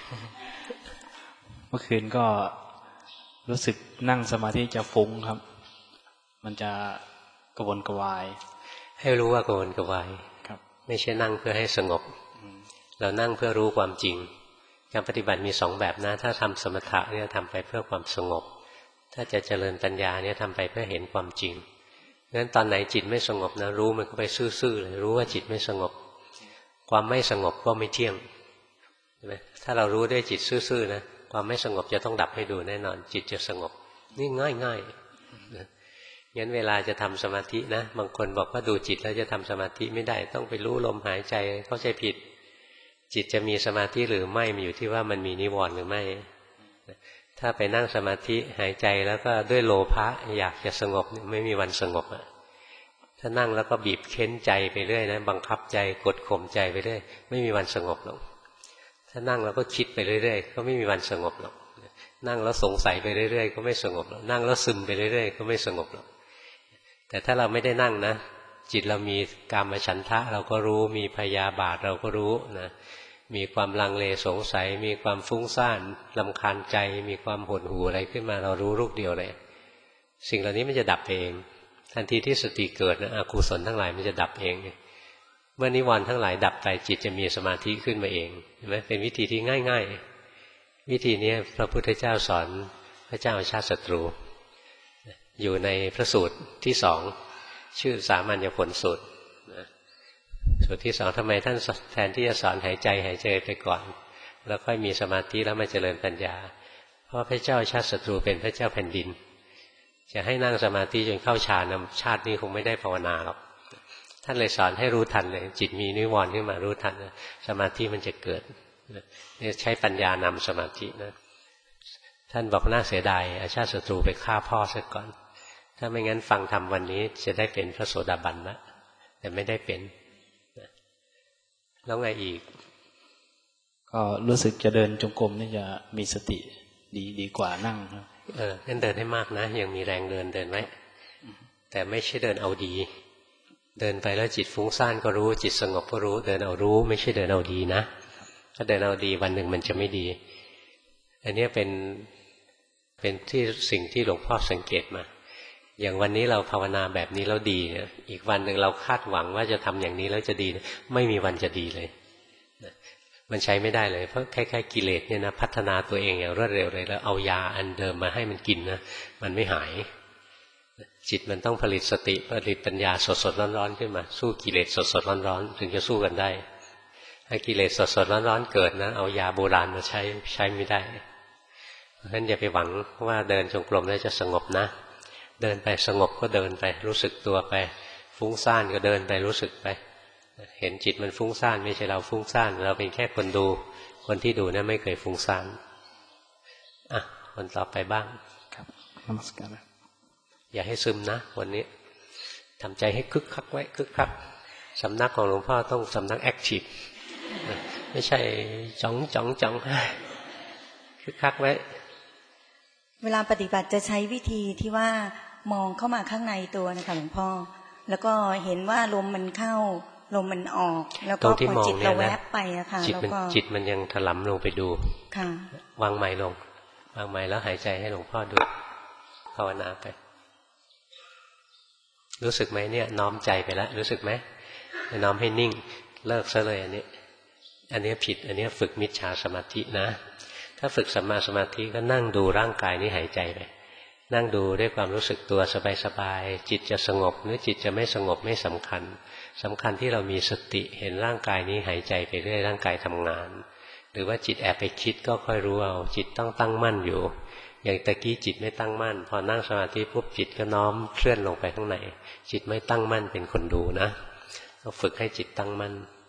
เมื่อคืนก็รู้สึกนั่งสมาธิจะฟุ้งครับมันจะกระวนกระวายให้รู้ว่ากระวนกระวายครับไม่ใช่นั่งเพื่อให้สงบเรานั่งเพื่อรู้ความจริงการปฏิบัติมีสองแบบนะถ้าทำสมถะเนี่ยทำไปเพื่อความสงบถ้าจะเจริญปัญญาเนี่ยทำไปเพื่อเห็นความจริงงั้นตอนไหนจิตไม่สงบนะรู้มันก็ไปซื่อๆเลยรู้ว่าจิตไม่สงบความไม่สงบก็ไม่เที่ยงใช่ไหมถ้าเรารู้ด้วยจิตซื่อๆนะความไม่สงบจะต้องดับให้ดูแน่นอนจิตจะสงบนี่ง่ายๆนะงั้นเวลาจะทำสมาธินะบางคนบอกว่าดูจิตแล้วจะทำสมาธิไม่ได้ต้องไปรู้ลมหายใจเข้าใจผิดจิตจะมีสมาธิหรือไม่มันอยู่ที่ว่ามันมีนิวรณ์หรือไม่ถ้าไปนั่งสมาธิหายใจแล้วก็ด้วยโลภะอยากจะสงบไม่มีวันสงบอ่ะถ้านั่งแล้วก็บีบเค้นใจไปเรื่อยนะบังคับใจกดข่มใจไปเรื่อยไม่มีวันสงบหรอกถ้านั่งแล้วก็คิดไปเรื่อยๆก็ไม่มีวันสงบหรอกนั่งแล้วสงสัยไปเรื่อยๆก็ไม่สงบหรอกนั่งแล้วซึมไปเรื่อยๆก็ไม่สงบหรอกแต่ถ้าเราไม่ได้นั่งนะจิตเรามีกามฉันทะเราก็รู้มีพยาบาทเราก็รู้นะมีความลังเลสงสัยมีความฟุ้งซ่านรำคาญใจมีความหดหู่อะไรขึ้นมาเรารู้ลูกเดียวเลยสิ่งเหล่านี้มันจะดับเองทันทีที่สติเกิดนะอกุศลทั้งหลายมันจะดับเองเมื่อนิวรณ์ทั้งหลายดับไปจิตจะมีสมาธิขึ้นมาเองเห็นไหมเป็นวิธีที่ง่ายๆวิธีนี้พระพุทธเจ้าสอนพระเจ้าอาชาติศัตรูอยู่ในพระสูตรที่สองชื่อสามัญญผลสูตรสูตรที่สองทำไมท่านแทนที่จะสอนหายใจหายใจไปก่อนแล้วค่อยมีสมาธิแล้วมาเจริญปัญญาเพราะพระเจ้าอาชาติศัตรูเป็นพระเจ้าแผ่นดินจะให้นั่งสมาธิจนเข้าฌานชาตินี้คงไม่ได้ภาวนาหรอกท่านเลยสอนให้รู้ทันเลยจิตมีนิวรณ์ขึ้นมารู้ทันสมาธิมันจะเกิดนี่ใช้ปัญญานำสมาธินะท่านบอกน่าเสียดายอาชาติศัตรูไปฆ่าพ่อซะก่อนถ้าไม่งั้นฟังธรรมวันนี้จะได้เป็นพระโสดาบันนะแต่ไม่ได้เป็นแล้วไงอีกก็รู้สึกจะเดินจงกรมนี่จะมีสติดีดีกว่านั่งครับเอองั้นเดินให้มากนะยังมีแรงเดินเดินไว้แต่ไม่ใช่เดินเอาดีเดินไปแล้วจิตฟุ้งซ่านก็รู้จิตสงบก็รู้เดินเอารู้ไม่ใช่เดินเอาดีนะถ้าเดินเอาดีวันหนึ่งมันจะไม่ดีอันนี้เป็นเป็นที่สิ่งที่หลวงพ่อสังเกตมาอย่างวันนี้เราภาวนาแบบนี้แล้วดีเนี่ยอีกวันหนึ่งเราคาดหวังว่าจะทำอย่างนี้แล้วจะดีไม่มีวันจะดีเลยมันใช้ไม่ได้เลยเพราะคล้ายๆกิเลสเนี่ยนะพัฒนาตัวเองอย่างรวดเร็วเลยแล้วเอายาอันเดิมมาให้มันกินนะมันไม่หายจิตมันต้องผลิตสติผลิตปัญญาสดๆร้อนๆขึ้นมาสู้กิเลสสดๆร้อนๆถึงจะสู้กันได้ถ้ากิเลสสดๆร้อนๆเกิดนะเอายาโบราณมาใช้ใช้ไม่ได้เพราะฉะนั้นอย่าไปหวังว่าเดินจงกรมแล้วจะสงบนะเดินไปสงบก็เดินไปรู้สึกตัวไปฟุ้งซ่านก็เดินไปรู้สึกไปเห็นจิตมันฟุ้งซ่านไม่ใช่เราฟุ้งซ่านเราเป็นแค่คนดูคนที่ดูนะไม่เคยฟุ้งซ่านอ่ะคนต่อไปบ้างครับนมัสการอย่าให้ซึมนะวันนี้ทำใจให้คึกคักไว้คึกคักสำนักของหลวงพ่อต้องสำนักแอคทีฟไม่ใช่จ้องจ้องจ้องคึกคักไว้เวลาปฏิบัติจะใช้วิธีที่ว่ามองเข้ามาข้างในตัวนะคะหลวงพ่อแล้วก็เห็นว่าลมมันเข้าลมมันออกแล้วก็พอจิตเราแวบไปอะค่ะแล้วก็จิตมันยังถลำลงไปดูค่ะวางไม้ลงวางไม้แล้วหายใจให้หลวงพ่อดูภาวนาไปรู้สึกไหมเนี่ยน้อมใจไปแล้วรู้สึกไหมน้อมให้นิ่งเลิกซะเลยอันนี้อันนี้ผิดอันนี้ฝึกมิจฉาสมาธินะถ้าฝึกสัมมาสมาธิก็นั่งดูร่างกายนี้หายใจไปนั่งดูด้วยความรู้สึกตัวสบายๆจิตจะสงบหรือจิตจะไม่สงบไม่สำคัญสำคัญที่เรามีสติเห็นร่างกายนี้หายใจไปเรื่อยร่างกายทำงานหรือว่าจิตแอบไปคิดก็ค่อยรู้เอาจิตต้องตั้งมั่นอยู่อย่างตะกี้จิตไม่ตั้งมั่นพอนั่งสมาธิปุ๊บจิตก็น้อมเคลื่อนลงไปข้างในจิตไม่ตั้งมั่นเป็นคนดูนะต้องฝึกให้จิตตั้งมั่น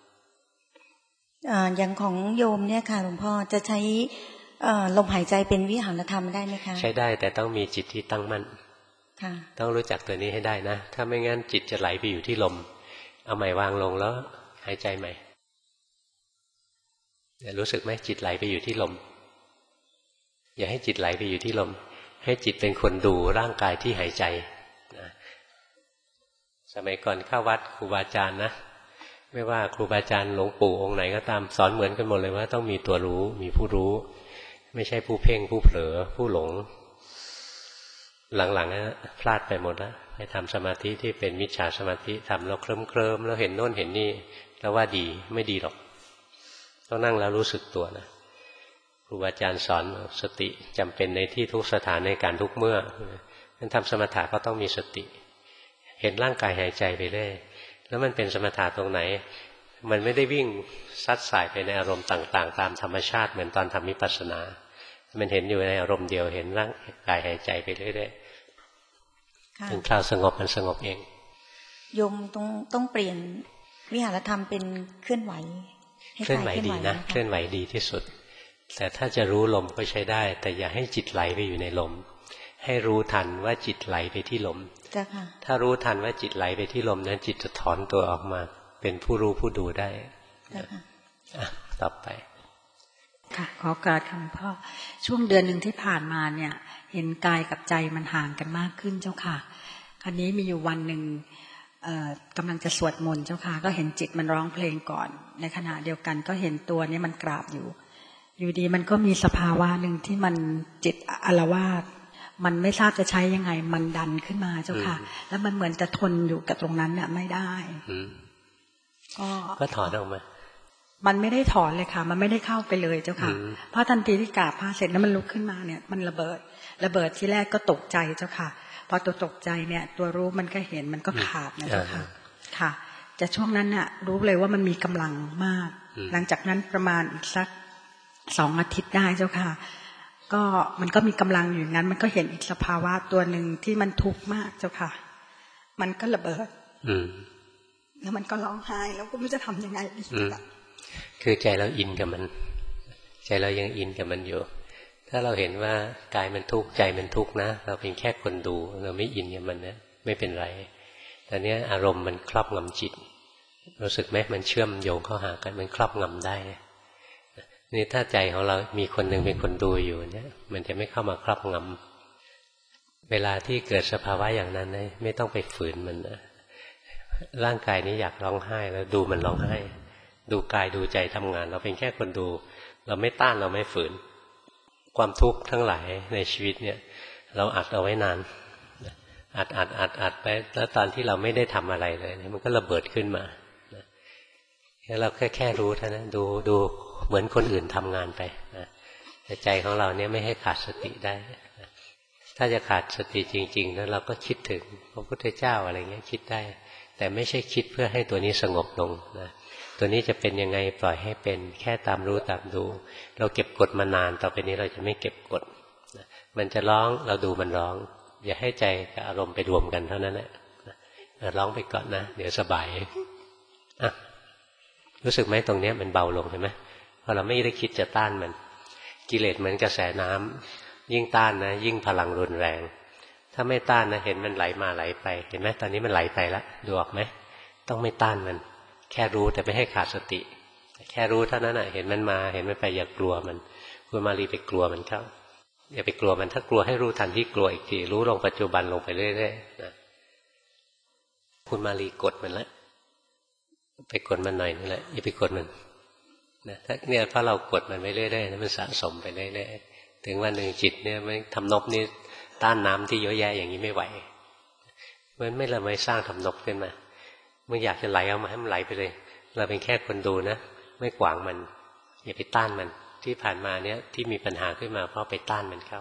อย่างของโยมเนี่ยค่ะหลวงพ่อจะใช้ลมหายใจเป็นวิหารธรรมได้ไหมคะใช้ได้แต่ต้องมีจิตที่ตั้งมั่นต้องรู้จักตัวนี้ให้ได้นะถ้าไม่งั้นจิตจะไหลไปอยู่ที่ลมเอาใหม่วางลงแล้วหายใจใหม่รู้สึกไหมจิตไหลไปอยู่ที่ลมอย่าให้จิตไหลไปอยู่ที่ลมให้จิตเป็นคนดูร่างกายที่หายใจนะสมัยก่อนเข้าวัดครูบาอาจารย์นะไม่ว่าครูบาอาจารย์หลวงปู่องค์ไหนก็ตามสอนเหมือนกันหมดเลยว่าต้องมีตัวรู้มีผู้รู้ไม่ใช่ผู้เพ่งผู้เผลอผู้หลงหลังๆนะพลาดไปหมดแล้วไปทำสมาธิที่เป็นมิจฉาสมาธิทำแล้วเคลิ้มเคลิ้มแล้วเห็นโน่นเห็นนี่แล้วว่าดีไม่ดีหรอกต้องนั่งแล้วรู้สึกตัวนะครูบาอาจารย์สอนสติจำเป็นในที่ทุกสถานในการทุกเมื่อนั้นทำสมถะก็ต้องมีสติเห็นร่างกายหายใจไปเรื่อยแล้วมันเป็นสมถะตรงไหนมันไม่ได้วิ่งซัดสายไปในอารมณ์ต่างๆตามธรรมชาติเหมือนตอนทำวิปัสสนามันเห็นอยู่ในอารมณ์เดียวเห็นร่างกายหายใจไปเรื่อยๆถึงคราวสงบมันสงบเองโยมต้องต้องเปลี่ยนวิหารธรรมเป็นเคลื่อนไหวเคลื่อนไหวดีนะเคลื่อนไหวดีที่สุดแต่ถ้าจะรู้ลมก็ใช้ได้แต่อย่าให้จิตไหลไปอยู่ในลมให้รู้ทันว่าจิตไหลไปที่ลมถ้ารู้ทันว่าจิตไหลไปที่ลมนั้นจิตจะถอนตัวออกมาเป็นผู้รู้ผู้ดูได้ต่อไปค่ะขอกราบคำพ่อช่วงเดือนหนึ่งที่ผ่านมาเนี่ยเห็นกายกับใจมันห่างกันมากขึ้นเจ้าค่ะคราวนี้มีอยู่วันหนึ่งกำลังจะสวดมนต์เจ้าค่ะก็เห็นจิตมันร้องเพลงก่อนในขณะเดียวกันก็เห็นตัวนี้มันกราบอยู่อยู่ดีมันก็มีสภาวะหนึ่งที่มันจิตอาละวาดมันไม่ทราบจะใช้ยังไงมันดันขึ้นมาเจ้าค่ะแล้วมันเหมือนจะทนอยู่กับตรงนั้นเนี่ยไม่ได้ก็ก็ถอนออกมามันไม่ได้ถอนเลยค่ะมันไม่ได้เข้าไปเลยเจ้าค่ะเพราะทันทีที่กราบพระเสร็จแล้วมันลุกขึ้นมาเนี่ยมันระเบิดระเบิดที่แรกก็ตกใจเจ้าค่ะพอตัวตกใจเนี่ยตัวรู้มันก็เห็นมันก็ขาดนะเจ้าค่ะค่ะแต่ช่วงนั้นน่ะรู้เลยว่ามันมีกำลังมากหลังจากนั้นประมาณอีกสักสองอาทิตย์ได้เจ้าค่ะก็มันก็มีกำลังอยู่งั้นมันก็เห็นอีกสภาวะตัวหนึ่งที่มันทุกข์มากเจ้าค่ะมันก็ระเบิดแล้วมันก็ร้องไห้แล้วก็ไม่รู้จะทำยังไงดีคือใจเราอินกับมันใจเรายังอินกับมันอยู่ถ้าเราเห็นว่ากายมันทุกข์ใจมันทุกข์นะเราเป็นแค่คนดูเราไม่อินกับมันนะไม่เป็นไรแต่เนี้ยอารมณ์มันครอบงำจิตรู้สึกไหมมันเชื่อมโยงเข้าหากันมันครอบงำได้นี่ถ้าใจของเรามีคนหนึ่งเป็นคนดูอยู่เนี่ยมันจะไม่เข้ามาครอบงำเวลาที่เกิดสภาวะอย่างนั้นนะไม่ต้องไปฝืนมันนะร่างกายนี้อยากร้องไห้แล้วดูมันร้องไห้ดูกายดูใจทำงานเราเป็นแค่คนดูเราไม่ต้านเราไม่ฝืนความทุกข์ทั้งหลายในชีวิตเนี่ยเราอัดเอาไว้นานอัดอัดอัดอัดไปแล้วตอนที่เราไม่ได้ทำอะไรเลยมันก็ระเบิดขึ้นมาแล้วเราแค่แค่รู้เท่านั้นดูดูเหมือนคนอื่นทำงานไปแต่ใจของเราเนี่ยไม่ให้ขาดสติได้ถ้าจะขาดสติจริงๆนั้นเราก็คิดถึงพระพุทธเจ้าอะไรเงี้ยคิดได้แต่ไม่ใช่คิดเพื่อให้ตัวนี้สงบลงนะตัวนี้จะเป็นยังไงปล่อยให้เป็นแค่ตามรู้ตามดูเราเก็บกดมานานต่อไปนี้เราจะไม่เก็บกดมันจะร้องเราดูมันร้องอย่าให้ใจกับอารมณ์ไปรวมกันเท่านั้นแหละร้องไปก่อนนะเดี๋ยวสบายอ่ะรู้สึกไหมตรงนี้มันเบาลงเห็นไหมพอเราไม่ได้คิดจะต้านมันกิเลสเหมือนกระแสน้ำยิ่งต้านนะยิ่งพลังรุนแรงถ้าไม่ต้านนะเห็นมันไหลมาไหลไปเห็นไหมตอนนี้มันไหลไปแล้วดูออกไหมต้องไม่ต้านมันแค่รู้แต่ไม่ให้ขาดสติแค่รู้เท่านั้นน่ะเห็นมันมาเห็นมันไปอย่ากลัวมันคุณมารีไปกลัวมันเข้าอย่าไปกลัวมันถ้ากลัวให้รู้ทันที่กลัวอีกทีรู้ลงปัจจุบันลงไปเรื่อยๆนะคุณมารีกดมันละไปกดมันหน่อยนึงแหละอย่าไปกดมันนะถ้าเนี่ยเพราะเรากดมันไปเรื่อยๆนะมันสะสมไปเรื่อยๆถึงวันหนึ่งจิตเนี่ยไม่ทำนบนี่ต้านน้ำที่เยอะแยะอย่างนี้ไม่ไหวมันไม่ละไม่สร้างทำนบขึ้นมามันอยากจะไหลเอามาให้มันไหลไปเลยเราเป็นแค่คนดูนะไม่ขวางมันอย่าไปต้านมันที่ผ่านมาเนี่ยที่มีปัญหาขึ้นมาเพราะไปต้านมันเข้า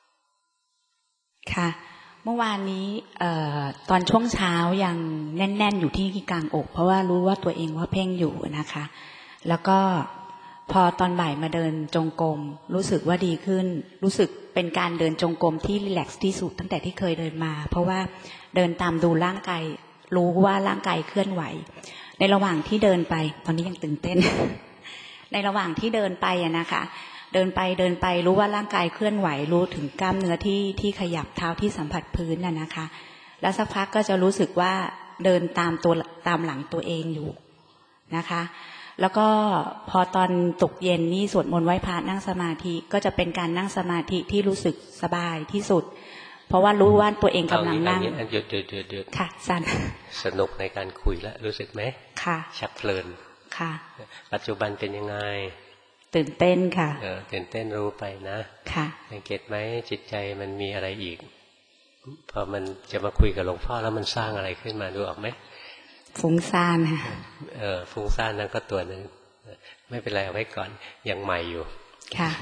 ค่ะเมื่อวานนี้เอ่อตอนช่วงเช้ายังแน่นๆอยู่ที่กลางอกเพราะว่ารู้ว่าตัวเองว่าเพ่งอยู่นะคะแล้วก็พอตอนบ่ายมาเดินจงกรมรู้สึกว่าดีขึ้นรู้สึกเป็นการเดินจงกรมที่รีแลกซ์ที่สุดตั้งแต่ที่เคยเดินมาเพราะว่าเดินตามดูร่างกายรู้ว่าร่างกายเคลื่อนไหวในระหว่างที่เดินไปตอนนี้ยังตื่นเต้น ในระหว่างที่เดินไปอะนะคะเดินไปเดินไปรู้ว่าร่างกายเคลื่อนไหวรู้ถึงกล้ามเนื้อที่ที่ขยับเท้าที่สัมผัสพื้นน่ะนะคะแล้วสักพักก็จะรู้สึกว่าเดินตามตัวตามหลังตัวเองอยู่นะคะแล้วก็พอตอนตกเย็นนี่สวดมนต์ไหว้พระนั่งสมาธิก็จะเป็นการนั่งสมาธิที่รู้สึกสบายที่สุดเพราะว่ารู้ว่าตัวเองกำลังนั่งหยุดหยุดหยุดหยุดค่ะสันสนุกในการคุยแล้วรู้สึกไหมค่ะชักเพลินค่ะปัจจุบันเป็นยังไงตื่นเต้นค่ะเออตื่นเต้นรู้ไปนะค่ะสังเกตไหมจิตใจมันมีอะไรอีกพอมันจะมาคุยกับหลวงพ่อแล้วมันสร้างอะไรขึ้นมาดูออกไหมฟุ้งซ่านค่ะเออฟุ้งซ่านนั่นก็ตัวนึงไม่เป็นไรเอาไว้ก่อนยังใหม่อยู่ค่ะ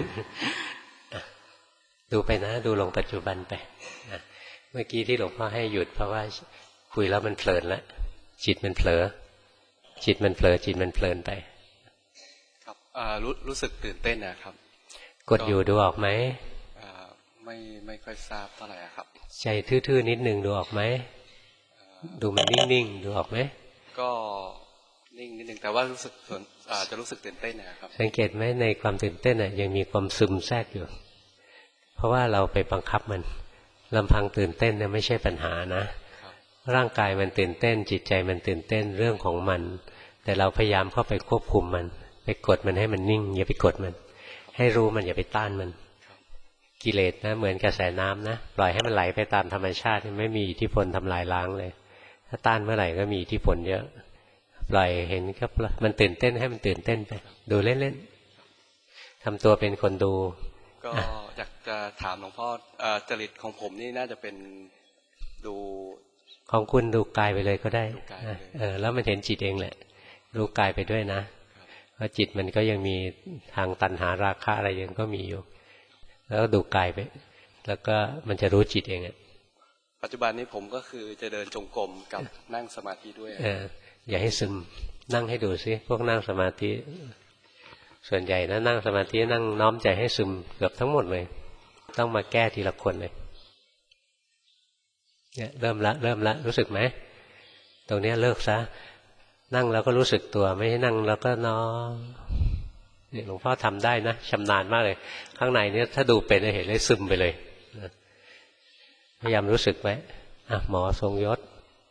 ดูไปนะดูลงปัจจุบันไปนะเมื่อกี้ที่หลวงพ่อให้หยุดเพราะว่าคุยแล้วมันเพลินแล้วจิตมันเผลอจิตมันเผลอจิตมันเพลินไปครับรู้รู้สึกตื่นเต้นนะครับกดอยู่ดูออกไหมไม่ไม่ค่อยทราบเท่าไหร่ครับใจทื่อๆนิดนึงดูออกไหมดูมันนิ่งๆดูออกไหมก็นิ่งนิดนึงแต่ว่ารู้สึกส่วนจะรู้สึกตื่นเต้นนะครับสังเกตไหมในความตื่นเต้นน่ะยังมีความซึมแทรกอยู่เพราะว่าเราไปบังคับมันลำพังตื่นเต้นเนี่ยไม่ใช่ปัญหานะร่างกายมันตื่นเต้นจิตใจมันตื่นเต้นเรื่องของมันแต่เราพยายามเข้าไปควบคุมมันไปกดมันให้มันนิ่งอย่าไปกดมันให้รู้มันอย่าไปต้านมันกิเลสนะเหมือนกระแสน้ำนะปล่อยให้มันไหลไปตามธรรมชาติไม่มีอิทธิพลทำลายล้างเลยถ้าต้านเมื่อไหร่ก็มีอิทธิพลเยอะปล่อยเห็นก็มันตื่นเต้นให้มันตื่นเต้นไปดูเล่นๆทำตัวเป็นคนดูก็อยากจะถามหลวงพ่อจริตของผมนี่น่าจะเป็นดูของคุณดูกายไปเลยก็ได้เออแล้วมันเห็นจิตเองแหละรู้กายไปด้วยนะเพราะจิตมันก็ยังมีทางตัณหาราคะอะไรยังก็มีอยู่แล้วก็ดูกายไปแล้วก็มันจะรู้จิตเองอ่ะปัจจุบันนี้ผมก็คือจะเดินจงกรมกับนั่งสมาธิด้วยเอออย่าให้ซึมนั่งให้ดูซิพวกนั่งสมาธิส่วนใหญ่นะนั่งสมาธินั่งน้อมใจให้ซึมเกือบทั้งหมดเลยต้องมาแก้ทีละคนเลยเนี่ยเริ่มละเริ่มละรู้สึกไหมตรงนี้เลิกซะนั่งแล้วก็รู้สึกตัวไม่ให้นั่งแล้วก็น้อมเนี่ยหลวงพ่อทำได้นะชำนาญมากเลยข้างในเนี่ยถ้าดูเป็นเห็นเลยซึมไปเลยพยายามรู้สึกไว้อ่ะหมอทรงยศ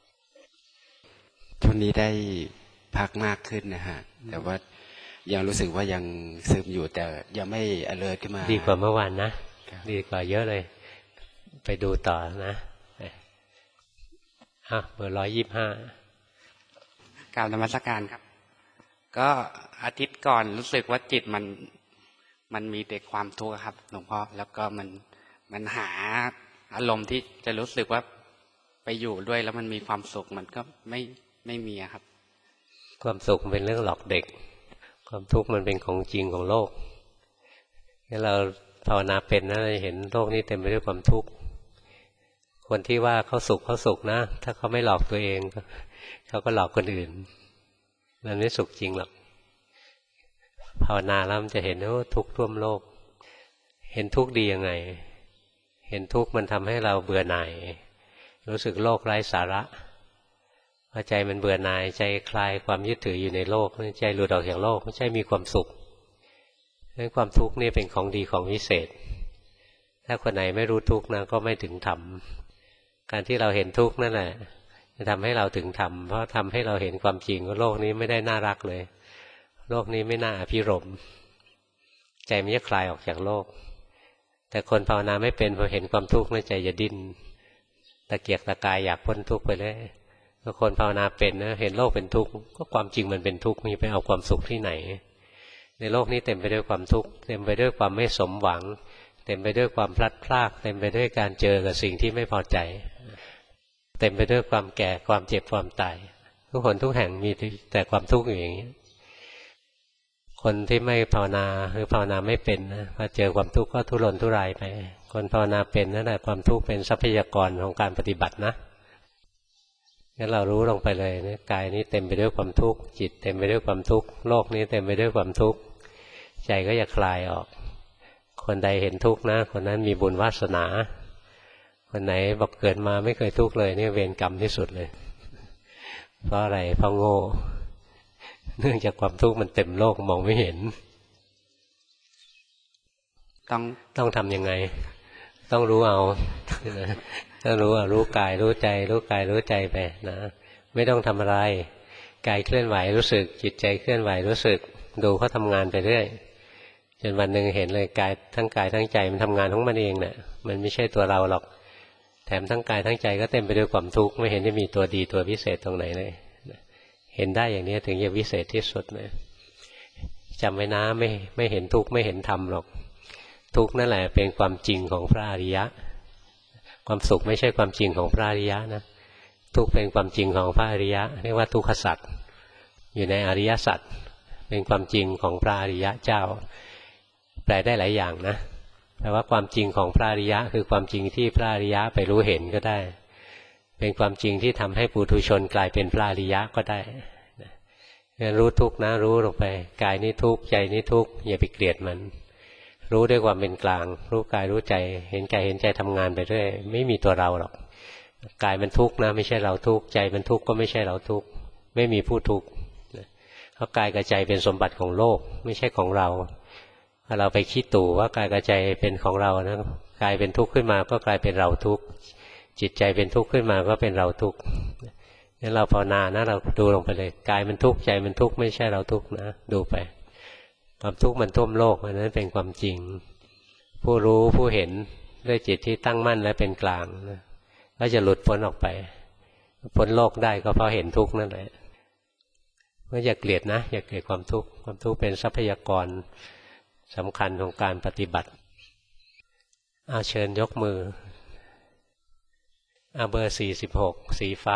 ช่วงนี้ได้พักมากขึ้นนะฮะแต่ว่ายังรู้สึกว่ายังซึมอยู่แต่ยังไม่ alert ขึ้นมาดีกว่าเมื่อวานนะดีกว่าเยอะเลยไปดูต่อนะอ่ะเบอร์ร้อยยี่สิบห้ากราบนมัสการครับก็อาทิตย์ก่อนรู้สึกว่าจิตมันมันมีแต่ความทุกข์ครับหลวงพ่อแล้วก็มันมันหาอารมณ์ที่จะรู้สึกว่าไปอยู่ด้วยแล้วมันมีความสุขมันก็ไม่ไม่มีครับความสุขเป็นเรื่องหลอกเด็กความทุกข์มันเป็นของจริงของโลกถ้าเราภาวนาเป็นนะเราเห็นโลกนี้เต็มไปด้วยความทุกข์คนที่ว่าเขาสุขเขาสุขนะถ้าเขาไม่หลอกตัวเองเขาก็หลอกคนอื่นมันไม่สุขจริงหรอกภาวนาแล้วมันจะเห็นว่าทุกข์ท่วมโลกเห็นทุกข์ดียังไงเห็นทุกข์มันทำให้เราเบื่อหน่ายรู้สึกโลกไร้สาระพอใจมันเบื่อหน่ายใจคลายความยึดถืออยู่ในโลกใจหลุดออกจากโลกไม่ใช่มีความสุขนั้นความทุกข์นี่เป็นของดีของวิเศษถ้าคนไหนไม่รู้ทุกข์นะก็ไม่ถึงธรรมการที่เราเห็นทุกข์นั่นแหละจะทำให้เราถึงธรรมเพราะทำให้เราเห็นความจริงว่าโลกนี้ไม่ได้น่ารักเลยโลกนี้ไม่น่าอภิรมย์ใจมันจะคลายออกจากโลกแต่คนภาวนาไม่เป็นพอเห็นความทุกข์ในใจจะดิ้นตะเกียกตะกายอยากพ้นทุกข์ไปเลยถ้าคนภาวนาเป็นนะเห็นโลกเป็นทุกข์ก็ความจริงมันเป็นทุกข์มีไปเอาความสุขที่ไหนในโลกนี้เต็มไปด้วยความทุกข์เต็มไปด้วยความไม่สมหวังเต็มไปด้วยความพลัดพรากเต็มไปด้วยการเจอกับสิ่งที่ไม่พอใจเต็มไปด้วยความแก่ความเจ็บความตายทุกคนทุกแห่งมีแต่ความทุกข์อยู่อย่างนี้คนที่ไม่ภาวนาหรือภาวนาไม่เป็นนะพอเจอความทุกข์ก็ทุรนทุรายไปคนภาวนาเป็นนั่นแหละความทุกข์เป็นทรัพยากรของการปฏิบัตินะงั้นเรารู้ลงไปเลยนะกายนี้เต็มไปด้วยความทุกข์จิตเต็มไปด้วยความทุกข์โลกนี้เต็มไปด้วยความทุกข์ใจก็จะคลายออกคนใดเห็นทุกข์นะคนนั้นมีบุญวาสนาคนไหนบอกเกิดมาไม่เคยทุกข์เลยนี่เวรกรรมที่สุดเลยเพราะอะไรเพราะโง่เนื่องจากความทุกข์มันเต็มโลกมองไม่เห็นต้องต้องทำยังไงต้องรู้เอาต้องรู้เอารู้กายรู้ใจรู้กายรู้ใจไปนะไม่ต้องทำอะไรกายเคลื่อนไหวรู้สึกจิตใจเคลื่อนไหวรู้สึกดูเขาทำงานไปเรื่อยจนวันหนึ่งเห็นเลยกายทั้งกายทั้งใจมันทำงานของมันเองเนี่ยมันไม่ใช่ตัวเราหรอกแถมทั้งกายทั้งใจก็เต็มไปด้วยความทุกข์ไม่เห็นจะมีตัวดีตัวพิเศษตรงไหนเลยเห็นได้อย่างนี้ถึงจะวิเศษที่สุดนะจำไว้นะไม่ไม่เห็นทุกข์ไม่เห็นธรรมหรอกทุกข์นั่นแหละเป็นความจริงของพระอริยะความสุขไม่ใช่ความจริงของพระอริยะนะทุกข์เป็นความจริงของพระอริยะเรียกว่าทุกขสัจอยู่ในอริยสัจเป็นความจริงของพระอริยะเจ้าแปลได้หลายอย่างนะแปลว่าความจริงของพระอริยะคือความจริงที่พระอริยะไปรู้เห็นก็ได้เป็นความจริงที่ทำให้ปุถุชนกลายเป็นพระอริยะก็ได้รู้ทุกข์นะรู้ลงไปกายนี้ทุกข์ใจนี้ทุกข์อย่าไปเกลียดมันรู้ด้วยความเป็นกลางรู้กายรู้ใจเห็นกายเห็นใจทำงานไปเรื่อยไม่มีตัวเราหรอกกายมันทุกข์นะไม่ใช่เราทุกข์ใจมันทุกข์ก็ไม่ใช่เราทุกข์ไม่มีผู้ทุกข์เพราะกายกับใจเป็นสมบัติของโลกไม่ใช่ของเราถ้าเราไปคิดตู่ว่ากายกับใจเป็นของเรานะกายเป็นทุกข์ขึ้นมาก็กลายเป็นเราทุกข์จิตใจเป็นทุกข์ขึ้นมาก็เป็นเราทุกข์งั้นเราภาวนานะเราดูลงไปเลยกายมันทุกข์ใจมันทุกข์ไม่ใช่เราทุกข์นะดูไปความทุกข์มันท่วมโลกอันนั้นเป็นความจริงผู้รู้ผู้เห็นด้วยจิตที่ตั้งมั่นและเป็นกลางนะก็จะหลุดพ้นออกไปพ้นโลกได้ก็เพราะเห็นทุกข์นั่นแหละไม่อย่าเกลียดนะอย่าเกลียดความทุกข์ความทุกข์เป็นทรัพยากรสำคัญของการปฏิบัติเอาเชิญยกมือเอาเบอร์สี่สิบหกสีฟ้า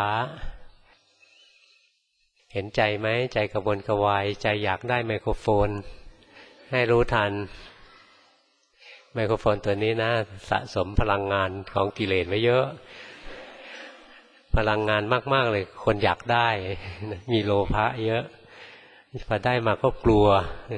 เห็นใจไหมใจกระวนกระวายใจอยากได้ไมโครโฟนให้รู้ทันไมโครโฟนตัวนี้นะสะสมพลังงานของกิเลสไว้เยอะพลังงานมากๆเลยคนอยากได้มีโลภะเยอะพอได้มาก็กลัว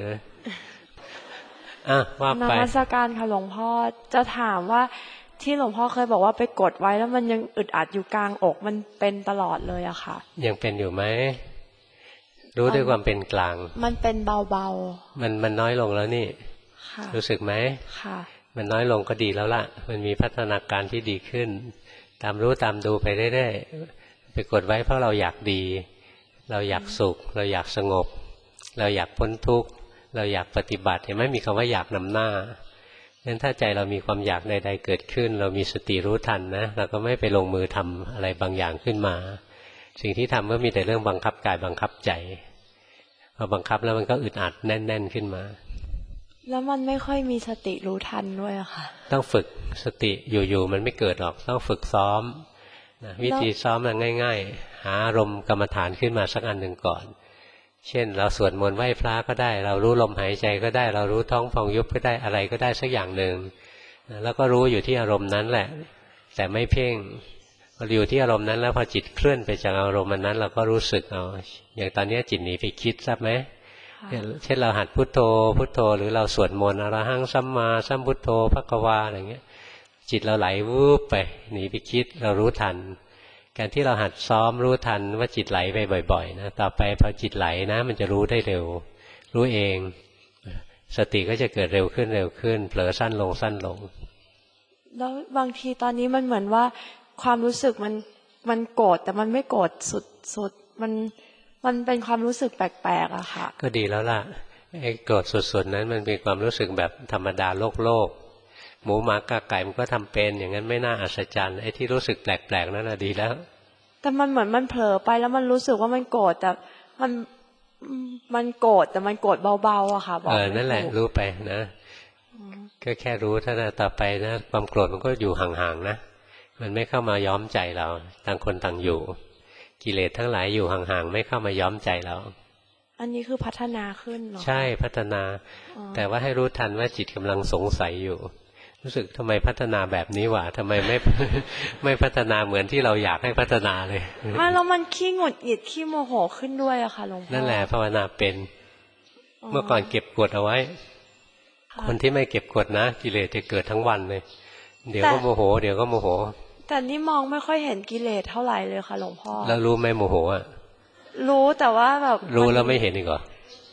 อ่ะว่าไปนมัสการค่ะหลวงพ่อจะถามว่าที่หลวงพ่อเคยบอกว่าไปกดไว้แล้วมันยังอึดอัดอยู่กลางอกมันเป็นตลอดเลยอะค่ะยังเป็นอยู่ไหมรู้ด้วยความเป็นกลางมันเป็นเบาๆมันมันน้อยลงแล้วนี่รู้สึกไหมค่ะมันน้อยลงก็ดีแล้วล่ะมันมีพัฒนาการที่ดีขึ้นตามรู้ตามดูไปเรื่อยๆไปกดไว้เพราะเราอยากดีเราอยากสุขเราอยากสงบเราอยากพ้นทุกข์เราอยากปฏิบัติเห็นไหมมีคำว่าอยากนำหน้างั้นถ้าใจเรามีความอยากใดๆเกิดขึ้นเรามีสติรู้ทันนะเราก็ไม่ไปลงมือทำอะไรบางอย่างขึ้นมาสิ่งที่ทำก็มีแต่เรื่องบังคับกายบังคับใจพอบังคับแล้วมันก็อึดอัดแน่นๆขึ้นมาแล้วมันไม่ค่อยมีสติรู้ทันด้วยอะค่ะต้องฝึกสติอยู่ๆมันไม่เกิดหรอกต้องฝึกซ้อมนะวิธีซ้อมมันง่ายๆหาอารมณ์กรรมฐานขึ้นมาสักอันหนึ่งก่อนเช่นเราสวดมนต์ไหว้พระก็ได้เรารู้ลมหายใจก็ได้เรารู้ท้องพองยุบก็ได้อะไรก็ได้สักอย่างหนึ่งแล้วก็รู้อยู่ที่อารมณ์นั้นแหละแต่ไม่เพ่งพออยู่ที่อารมณ์นั้นแล้วพอจิตเคลื่อนไปจากอารมณ์นั้นเราก็รู้สึกเอาอย่างตอนนี้จิตหนีไปคิดทราบไหมเช่นเราหัดพุทโธพุทโธหรือเราสวดมนต์อรหังสัมมาสัมพุทโธภควาอะไรเงี้ยจิตเราไหลวูบไปหนีไปคิดเรารู้ทันการที่เราหัดซ้อมรู้ทันว่าจิตไหลไปบ่อยๆนะต่อไปพอจิตไหลนะมันจะรู้ได้เร็วรู้เองสติก็จะเกิดเร็วขึ้นเร็วขึ้นเผลอสั้นลงสั้นลงแล้วบางทีตอนนี้มันเหมือนว่าความรู้สึกมันมันโกรธแต่มันไม่โกรธสุดๆมันมันเป็นความรู้สึกแปลกๆอะค่ะก็ดีแล้วล่ะไอ้โกรธสุดๆนั้นมันเป็นความรู้สึกแบบธรรมดาโลกโลกหมูหมากาไก่มันก็ทำเป็นอย่างนั้นไม่น่าอัศจรรย์ไอ้ที่รู้สึกแปลกๆนั่นน่ะดีแล้วแต่มันเหมือนมันเผลอไปแล้วมันรู้สึกว่ามันโกรธแต่มันมันโกรธแต่มันโกรธเบาๆอะค่ะบอกเออนั่นแหละรู้ไปนะก็แค่รู้เท่านั้นต่อไปนะความโกรธมันก็อยู่ห่างๆนะมันไม่เข้ามาย้อมใจเราต่างคนต่างอยู่กิเลสทั้งหลายอยู่ห่างๆไม่เข้ามาย้อมใจเราอันนี้คือพัฒนาขึ้นเหรอใช่พัฒนาแต่ว่าให้รู้ทันว่าจิตกำลังสงสัยอยู่รู้สึกทำไมพัฒนาแบบนี้วะทำไมไม่ไม่พัฒนาเหมือนที่เราอยากให้พัฒนาเลยไม่แล้วมันขี้หงุดหงิดขี้โมโหขึ้นด้วยอะค่ะหลวงพ่อนั่นแหละภาวนาเป็นเมื่อก่อนเก็บกดเอาไว้คนที่ไม่เก็บกดนะกิเลสจะเกิดทั้งวันเลยเดี๋ยวก็โมโหเดี๋ยวก็โมโหแต่นี่มองไม่ค่อยเห็นกิเลสเท่าไหร่เลยค่ะหลวงพ่อแล้วรู้ไหมโมโหอ่ะรู้แต่ว่าแบบรู้แล้วไม่เห็นอีกเหรอ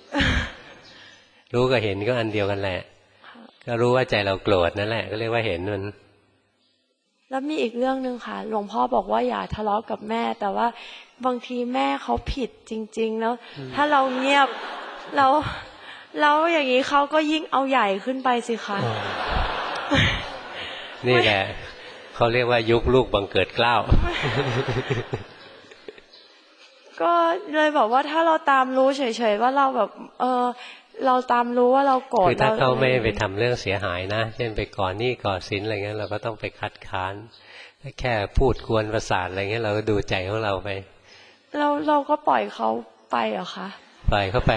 รู้กับเห็นก็อันเดียวกันแหละก็รู้ว่าใจเราโกรธนั่นแหละก็เรียกว่าเห็นมันแล้วมีอีกเรื่องนึงค่ะหลวงพ่อบอกว่าอย่าทะเลาะกับแม่แต่ว่าบางทีแม่เขาผิดจริงๆแล้วถ้าเราเงียบแล้วแล้วอย่างนี้เขาก็ยิ่งเอาใหญ่ขึ้นไปสิคะนี่แหละเขาเรียกว่ายุคลูกบังเกิดเกล้าก็เลยบอกว่าถ้าเราตามรู้เฉยๆว่าเราแบบเออเราตามรู้ว่าเราโกรธคือถ้าเขาไม่ไปทำเรื่องเสียหายนะเช่นไปก่อหนี้ก่อสินอะไรเงี้ยเราก็ต้องไปคัดค้านแค่พูดกวนประสาทอะไรเงี้ยเราก็ดูใจของเราไปเราเราก็ปล่อยเขาไปเหรอคะปล่อยเขาไป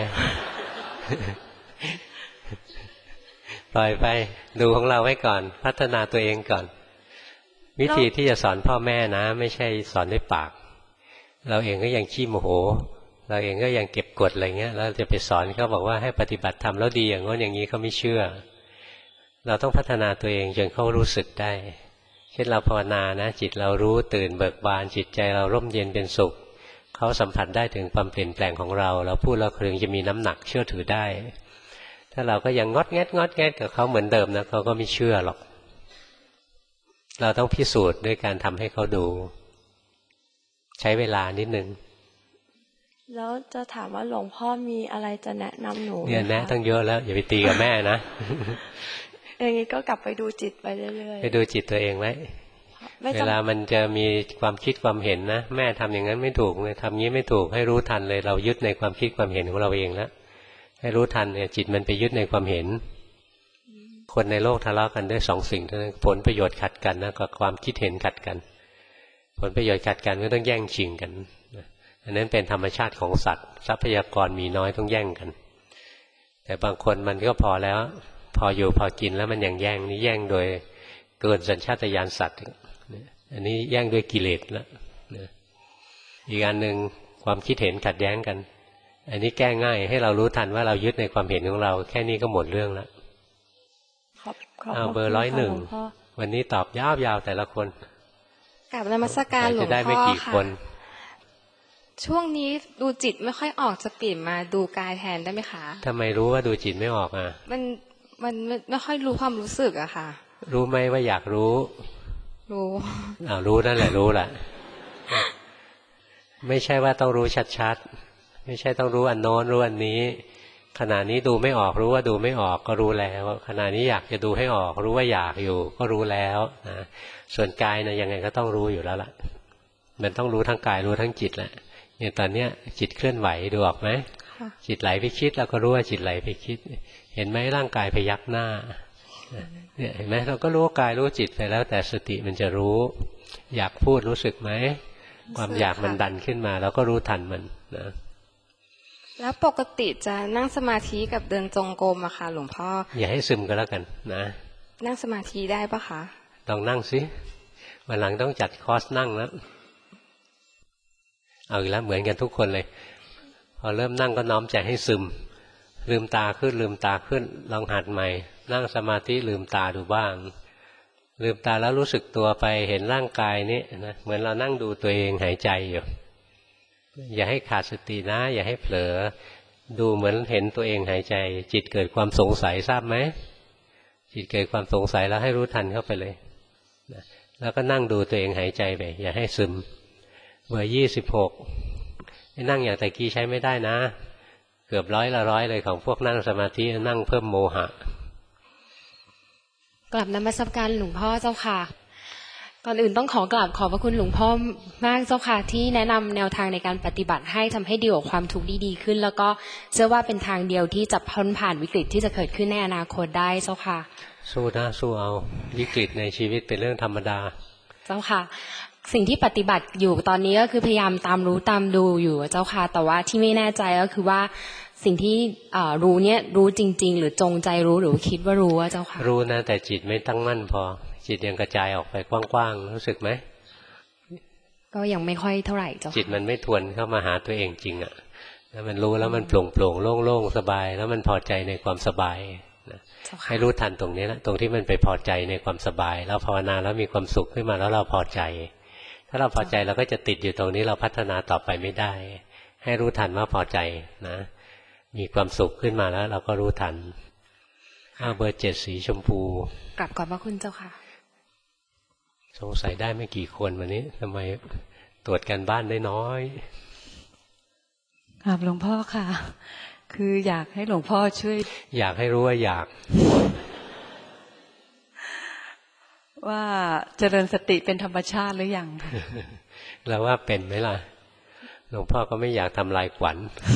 ปล่อยไปดูของเราไว้ก่อนพัฒนาตัวเองก่อนวิธีที่จะสอนพ่อแม่นะไม่ใช่สอนด้วยปากเราเองก็ยังขี้โมโหเราเองก็ยังเก็บกดอะไรเงี้ยแล้วจะไปสอนเขาบอกว่าให้ปฏิบัติธรรมแล้วดีอย่างโน้นอย่างนี้เขาไม่เชื่อเราต้องพัฒนาตัวเองจนเขารู้สึกได้เช่นเราภาวนานะจิตเรารู้ตื่นเบิกบานจิตใจเราร่มเย็นเป็นสุขเขาสัมผัสได้ถึงความเปลี่ยนแปลงของเราเราพูดเราถึงจะมีน้ำหนักเชื่อถือได้ถ้าเราก็ยังงดแงดงดแงดกับเขาเหมือนเดิมนะเขาก็ไม่เชื่อหรอกเราต้องพิสูจน์ด้วยการทำให้เขาดูใช้เวลานิดนึงแล้วจะถามว่าหลวงพ่อมีอะไรจะแนะนำหนูเนี่ยแนะตั้งเยอะแล้วอย่าไปตีกับแม่นะอย่างนี้ก็กลับไปดูจิตไปเรื่อยๆไปดูจิตตัวเองไว้เวลามันจะมีความคิดความเห็นนะแม่ทำอย่างนั้นไม่ถูกเลยทำงี้ไม่ถูกให้รู้ทันเลยเรายึดในความคิดความเห็นของเราเองแล้วให้รู้ทันเนี่ยจิตมันไปยึดในความเห็นคนในโลกทะเลาะกันด้วยสองสิ่งเท่านั้นผลประโยชน์ขัดกันนะกับความคิดเห็นขัดกันผลประโยชน์ขัดกันก็ต้องแย่งชิงกันอันนั้นเป็นธรรมชาติของสัตว์ทรัพยากรมีน้อยต้องแย่งกันแต่บางคนมันก็พอแล้วพออยู่พอกินแล้วมันยังแย่งนี่แย่งโดยเกินสัญชาตญาณสัตว์อันนี้แย่งด้วยกิเลสแล้วอีกอันหนึ่งความคิดเห็นขัดแย้งกันอันนี้แก้ง่ายให้เรารู้ทันว่าเรายึดในความเห็นของเราแค่นี้ก็หมดเรื่องแล้วเอาเบอร์ร้อยหนึ่งวันนี้ตอบยาวๆแต่ละคนกราบนมัสการหลวงพ่อค่ะจะได้ไม่กี่คนช่วงนี้ดูจิตไม่ค่อยออกจะเปลี่ยนมาดูกายแทนได้ไหมคะทำไมรู้ว่าดูจิตไม่ออกอ่ะมันมันไม่ค่อยรู้ความรู้สึกอะค่ะรู้ไหมว่าอยากรู้รู้อ้าวรู้นั่นแหละรู้แหละไม่ใช่ว่าต้องรู้ชัดๆไม่ใช่ต้องรู้อันโน้นรู้อันนี้ขณะนี้ดูไม่ออกรู้ว่าดูไม่ออกก็รู้แล้วขณะนี้อยากจะดูให้ออกรู้ว่าอยากอยู่ก็รู้แล้วนะส่วนกายนะยังไงก็ต้องรู้อยู่แล้วล่ะมันต้องรู้ทั้งกายรู้ทั้งจิตแหละเนี่ยตอนเนี้ยจิตเคลื่อนไหวดูออกไหมจิตไหลไปคิดเราก็รู้ว่าจิตไหลไปคิดเห็นไหมร่างกายพยักหน้าเนี่ยเห็นไหมเราก็รู้กายรู้จิตไปแล้วแต่สติมันจะรู้อยากพูดรู้สึกไหมความอยากมันดันขึ้นมาเราก็รู้ทันมันนะแล้วปกติจะนั่งสมาธิกับเดินจงกรมอะค่ะหลวงพ่ออย่าให้ซึมก็แล้วกันนะนั่งสมาธิได้ปะคะลองนั่งสิวันหลังต้องจัดคอร์สนั่งแล้วเอาอีกแล้วเหมือนกันทุกคนเลยพอเริ่มนั่งก็น้อมใจให้ซึมลืมตาขึ้นลืมตาขึ้นลองหัดใหม่นั่งสมาธิลืมตาดูบ้างลืมตาแล้วรู้สึกตัวไปเห็นร่างกายนี้นะเหมือนเรานั่งดูตัวเองหายใจอยู่อย่าให้ขาดสตินะอย่าให้เผลอดูเหมือนเห็นตัวเองหายใจจิตเกิดความสงสัยทราบไหมจิตเกิดความสงสัยแล้วให้รู้ทันเข้าไปเลยนะแล้วก็นั่งดูตัวเองหายใจไปอย่าให้ซึมเบอร์ยี่สิบหกนั่งอย่างตะกี้ใช้ไม่ได้นะเกือบร้อยละร้อยเลยของพวกนั่งสมาธินั่งเพิ่มโมหะกลับนมัสการหลวงพ่อเจ้าค่ะก่อนอื่นต้องขอกราบขอบพระคุณหลวงพ่อมากเจ้าค่ะที่แนะนำแนวทางในการปฏิบัติให้ทำให้ดีกว่าความทุกข์ดีๆขึ้นแล้วก็เชื่อว่าเป็นทางเดียวที่จะพ้นผ่านวิกฤตที่จะเกิดขึ้นในอนาคตได้เจ้าค่ะสู้นะสู้เอาวิกฤตในชีวิตเป็นเรื่องธรรมดาเจ้าค่ะสิ่งที่ปฏิบัติอยู่ตอนนี้ก็คือพยายามตามรู้ตามดูอยู่เจ้าค่ะแต่ว่าที่ไม่แน่ใจก็คือว่าสิ่งที่รู้เนี่ยรู้จริงๆหรือจงใจรู้หรือคิดว่ารู้ว่าเจ้าค่ะรู้นะแต่จิตไม่ตั้งมั่นพอจิตยังกระจายออกไปกว้างๆรู้สึกไหมก็ยังไม่ค่อยเท่าไหร่เจ้าจิตมันไม่ทวนเข้ามาหาตัวเองจริงอ่ะแล้วมันรู้แล้วมันโปร่งโปร่งโล่งๆสบายแล้วมันพอใจในความสบายนะให้รู้ทันตรงนี้นะตรงที่มันไปพอใจในความสบายแล้วภาวนาแล้วมีความสุขขึ้นมาแล้วเราพอใจถ้าเราพอใจเราก็จะติดอยู่ตรงนี้เราพัฒนาต่อไปไม่ได้ให้รู้ทันว่าพอใจนะมีความสุขขึ้นมาแล้วเราก็รู้ทันอ้าวเบอร์เจ็ดสีชมพูกลับก่อนพระคุณเจ้าค่ะสงสัยได้ไม่กี่คนวันนี้ทำไมตรวจกันบ้านได้น้อยครับหลวงพ่อค่ะคืออยากให้หลวงพ่อช่วยอยากให้รู้ว่าอยากว่าเจริญสติเป็นธรรมชาติหรือยังแล้วว่าเป็นไหมล่ะหลวงพ่อก็ไม่อยากทำลายขวัญ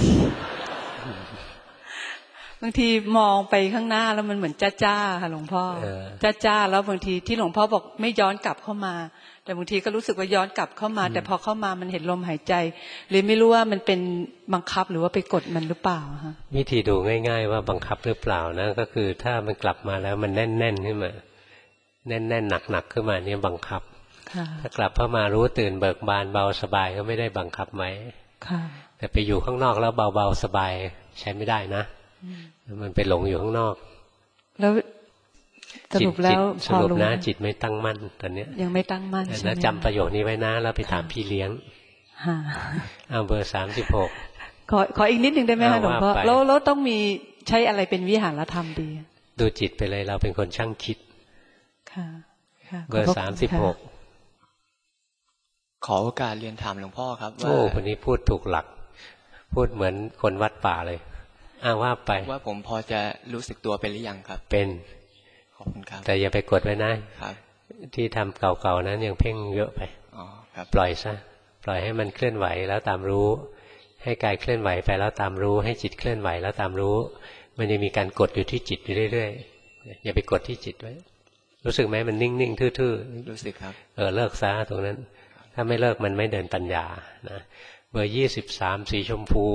บางทีมองไปข้างหน้าแล้วมันเหมือนจ้าจ้าค่ะหลวงพ่อจ้าจ้าแล้วบางทีที่หลวงพ่อบอกไม่ย้อนกลับเข้ามาแต่บางทีก็รู้สึกว่าย้อนกลับเข้ามาแต่พอเข้ามามันเห็นลมหายใจเลยไม่รู้ว่ามันเป็นบังคับหรือว่าไปกดมันหรือเปล่าคะวิธีดูง่ายๆว่าบังคับหรือเปล่านะก็คือถ้ามันกลับมาแล้วมันแน่นๆขึ้นมาแน่นๆหนักๆขึ้นมาเนี่ยบังคับถ้ากลับเข้ามารู้ตื่นเบิกบานเบาสบายก็ไม่ได้บังคับไหมแต่ไปอยู่ข้างนอกแล้วเบาๆสบายใช้ไม่ได้นะมันไปหลงอยู่ข้างนอกแล้วสรุปแล้วสรุปนะจิตไม่ตั้งมั่นตอนนี้ยังไม่ตั้งมั่นใช่ไหมจำประโยคนี้ไว้นะแล้วไปถามพี่เลี้ยงเอาเบอร์สามสิบหกขอขออีกนิดนึงได้ไหมคะหลวงพ่อแล้วแล้วต้องมีใช้อะไรเป็นวิหารธรรมดีดูจิตไปเลยเราเป็นคนช่างคิดค่ะเบอร์สามสิบหกขอโอกาสเรียนถามหลวงพ่อครับว่าโอ้คนนี้พูดถูกหลักพูดเหมือนคนวัดป่าเลยอ้าวว่าไปว่าผมพอจะรู้สึกตัวเป็นหรือยังครับเป็นขอบคุณครับแต่อย่าไปกดไว้นะครับที่ทำเก่าๆนั้นยังเพ่งเยอะไปอ๋อครับปล่อยซะปล่อยให้มันเคลื่อนไหวแล้วตามรู้ให้กายเคลื่อนไหวไปแล้วตามรู้ให้จิตเคลื่อนไหวแล้วตามรู้มันจะมีการกดอยู่ที่จิตอยู่เรื่อยๆอย่าไปกดที่จิตไว้รู้สึกไหมมันนิ่งๆทื่อๆรู้สึกครับเออเลิกซะตรงนั้นถ้าไม่เลิกมันไม่เดินปัญญานะเบอร์ยี่สิบสามสีชมพู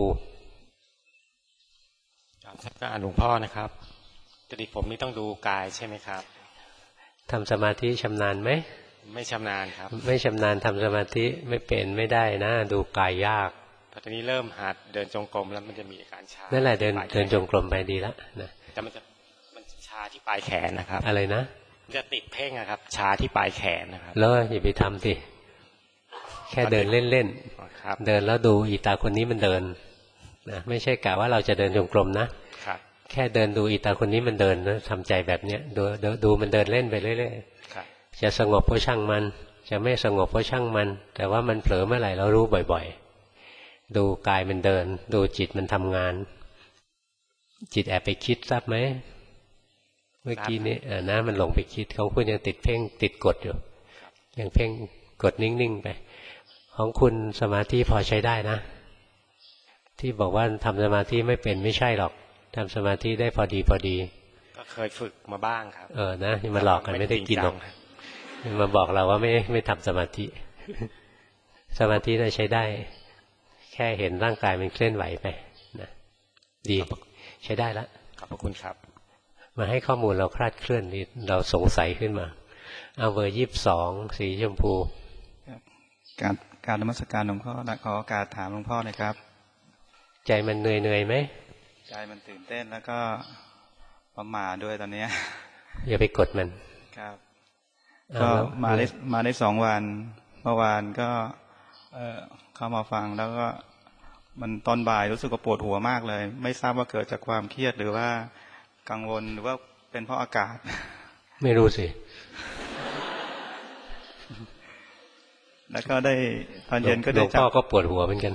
สักการหลวงพ่อนะครับจริตผมนี่ต้องดูกายใช่ไหมครับทำสมาธิชำนาญไหมไม่ชำนาญครับไม่ชำนาญทำสมาธิไม่เป็นไม่ได้นะดูกายยากพอตอนนี้เริ่มหัดเดินจงกรมแล้วมันจะมีอาการชานั่นแหละเดินเดินจงกรมไปดีแล้วนะแต่มันจะมันชาที่ปลายแขนนะครับอะไรนะมันจะติดเพ่งอะครับชาที่ปลายแขนนะครับแล้วอย่าไปทำสิแค่เดินเล่นๆเดินแล้วดูอีตาคนนี้มันเดินนะไม่ใช่กะว่าเราจะเดินจงกรมนะแค่เดินดูอีตาคนนี้มันเดินนะทำใจแบบเนี้ยดูดูมันเดินเล่นไปเรื่อยๆจะสงบก็ช่างมันจะไม่สงบก็ช่างมันแต่ว่ามันเผลอเมื่อไหร่เรารู้บ่อยๆดูกายมันเดินดูจิตมันทำงานจิตแอบไปคิดทราบไหมเมื่อกี้นี้อ่านะมันหลงไปคิดของคุณยังติดเพ่งติดกดอยู่ยังเพ่งกดนิ่งๆไปของคุณสมาธิพอใช้ได้นะที่บอกว่าทำสมาธิไม่เป็นไม่ใช่หรอกทำสมาธิได้พอดีพอดีก็เคยฝึกมาบ้างครับเออนะมาหลอกกันไม่ได้กินหรอกมาบอกเราว่าไม่ไม่ทำสมาธิสมาธิน่ะใช้ได้แค่เห็นร่างกายมันเคลื่อนไหวไปนะดีใช้ได้แล้วขอบพระคุณครับมาให้ข้อมูลเราคลาดเคลื่อนนี่เราสงสัยขึ้นมาเอาเบอร์ยี่สิบสองสีชมพูการการนมัสการหลวงพ่อขอโอกาสถามหลวงพ่อเลยครับใจมันเหนื่อยเหนื่อยไหมใจมันตื่นเต้นแล้วก็ประหม่าด้วยตอนนี้อย่าไปกดมันครับก็มาได้มาได้สองวันเมื่อวานก็เออเข้ามาฟังแล้วก็มันตอนบ่ายรู้สึกว่าปวดหัวมากเลยไม่ทราบว่าเกิดจากความเครียดหรือว่ากังวลหรือว่าเป็นเพราะอากาศไม่รู้สิแล้วก็ได้ตอนเย็นก็ได้จับหลวงพ่อก็ปวดหัวเหมือนกัน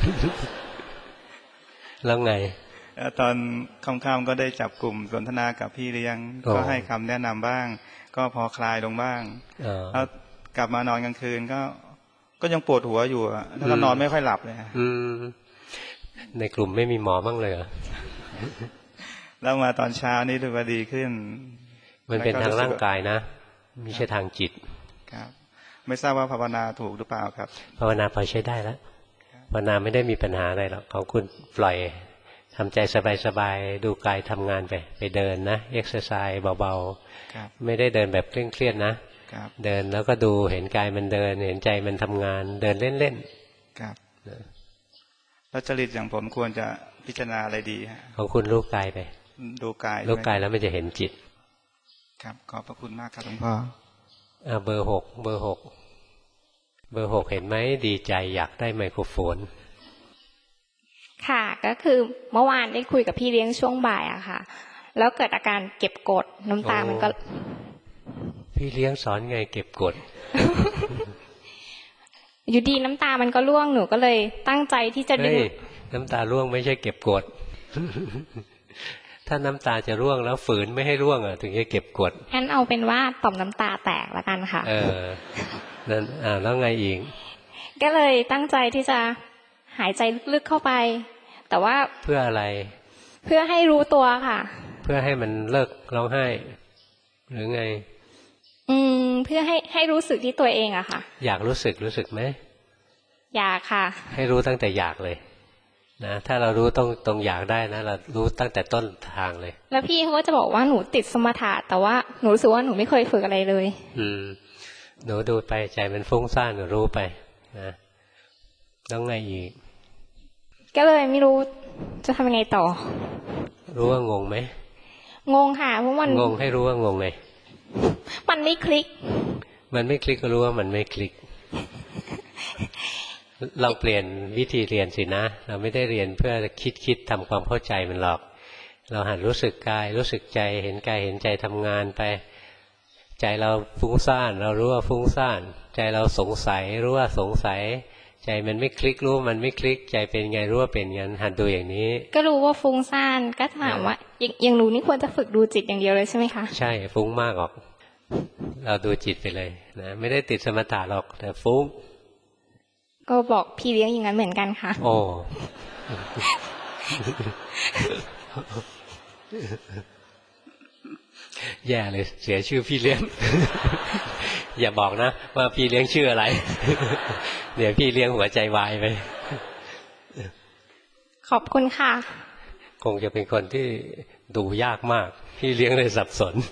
แล้วไงตอนค่ำๆก็ได้จับกลุ่มสนทนากับพี่เลี้ยงก็ให้คำแนะนำบ้างก็พอคลายลงบ้างแล้วกลับมานอนกลางคืนก็ก็ยังปวดหัวอยู่แล้วก็นอนไม่ค่อยหลับเลยในกลุ่มไม่มีหมอบ้างเลยเหรอแล้วมาตอนเช้านี้ดูว่าดีขึ้นมันเป็นทางร่างกายนะไม่ใช่ทางจิตครับไม่ทราบว่าภาวนาถูกหรือเปล่าครับภาวนาพอใช้ได้แล้วภาวนาไม่ได้มีปัญหาอะไรหรอกของคุณปล่อยทำใจสบายๆดูกายทำงานไปไปเดินนะเอ็กซ์ไซส์เบาๆไม่ได้เดินแบบเคร่งเครียดนะเดินแล้วก็ดูเห็นกายมันเดินเห็นใจมันทำงานเดินเล่นๆครับแล้วจริตอย่างผมควรจะพิจารณาอะไรดีฮะของคุณรู้กายไปดูกายรู้กายแล้วมันจะเห็นจิตครับขอบพระคุณมากครับหลวงพ่ออ่าเบอร์หกเบอร์หกเบอร์หกเห็นไหมดีใจอยากได้ไมโครโฟนค่ะก็คือเมื่อวานได้คุยกับพี่เลี้ยงช่วงบ่ายอะค่ะแล้วเกิดอาการเก็บกดน้ำตามันก็พี่เลี้ยงสอนไงเก็บกดอยู่ดีน้ำตามันก็ร่วงหนูก็เลยตั้งใจที่จะดึงน้ำตาร่วงไม่ใช่เก็บกด ถ้าน้ำตาจะร่วงแล้วฝืนไม่ให้ร่วงอ่ะถึงจะเก็บกดงั้นเอาเป็นว่าต่อมน้ำตาแตกละกันค่ะเออนั่นอ่าแล้วไงอีกก็เลยตั้งใจที่จะหายใจลึกๆเข้าไปแต่ว่าเพื่ออะไรเพื่อให้รู้ตัวค่ะเพื่อให้มันเลิกร้องไห้หรือไงอืมเพื่อให้ให้รู้สึกที่ตัวเองอะค่ะอยากรู้สึกรู้สึกไหมอยากค่ะให้รู้ตั้งแต่อยากเลยนะถ้าเรารู้ต้องตรงอยากได้นะเรารู้ตั้งแต่ต้นทางเลยแล้วพี่เขาก็จะบอกว่าหนูติดสมถะแต่ว่าหนูรู้สึกว่าหนูไม่เคยฝึกอะไรเลยอืมหนูดูไปใจมันฟุ้งซ่านหนูรู้ไปนะแล้วไงอีกก็เลยไม่รู้จะทำยังไงต่อรู้ว่างงไหมงงค่ะเพราะมันงงให้รู้ว่างงไงมันไม่คลิกมันไม่คลิกก็รู้ว่ามันไม่คลิกเราเปลี่ยนวิธีเรียนสินะเราไม่ได้เรียนเพื่อคิดคิดทำความเข้าใจมันหรอกเราหัดรู้สึกกายรู้สึกใจเห็นกายเห็นใจทำงานไปใจเราฟุ้งซ่านเรารู้ว่าฟุ้งซ่านใจเราสงสัยรู้ว่าสงสัยใจมันไม่คลิกรู้มันไม่คลิกใจเป็นไงรู้ว่าเป็นงั้นหัดดูอย่างนี้ก็รู้ว่าฟุ้งซ่านก็ถามว่าอย่างหนูนี่ควรจะฝึกดูจิตอย่างเดียวเลยใช่ไหมคะใช่ฟุ้งมากออกเราดูจิตไปเลยนะไม่ได้ติดสมถะหรอกแต่ฟุ้งก็บอกพี่เลี้ยงอย่างนั้นเหมือนกันค่ะโอ้แย่เลยเสียชื่อพี่เลี้ยง อย่าบอกนะว่าพี่เลี้ยงชื่ออะไร เดี๋ยวพี่เลี้ยงหัวใจวายไปขอบคุณค่ะคงจะเป็นคนที่ดูยากมากพี่เลี้ยงเลยสับสน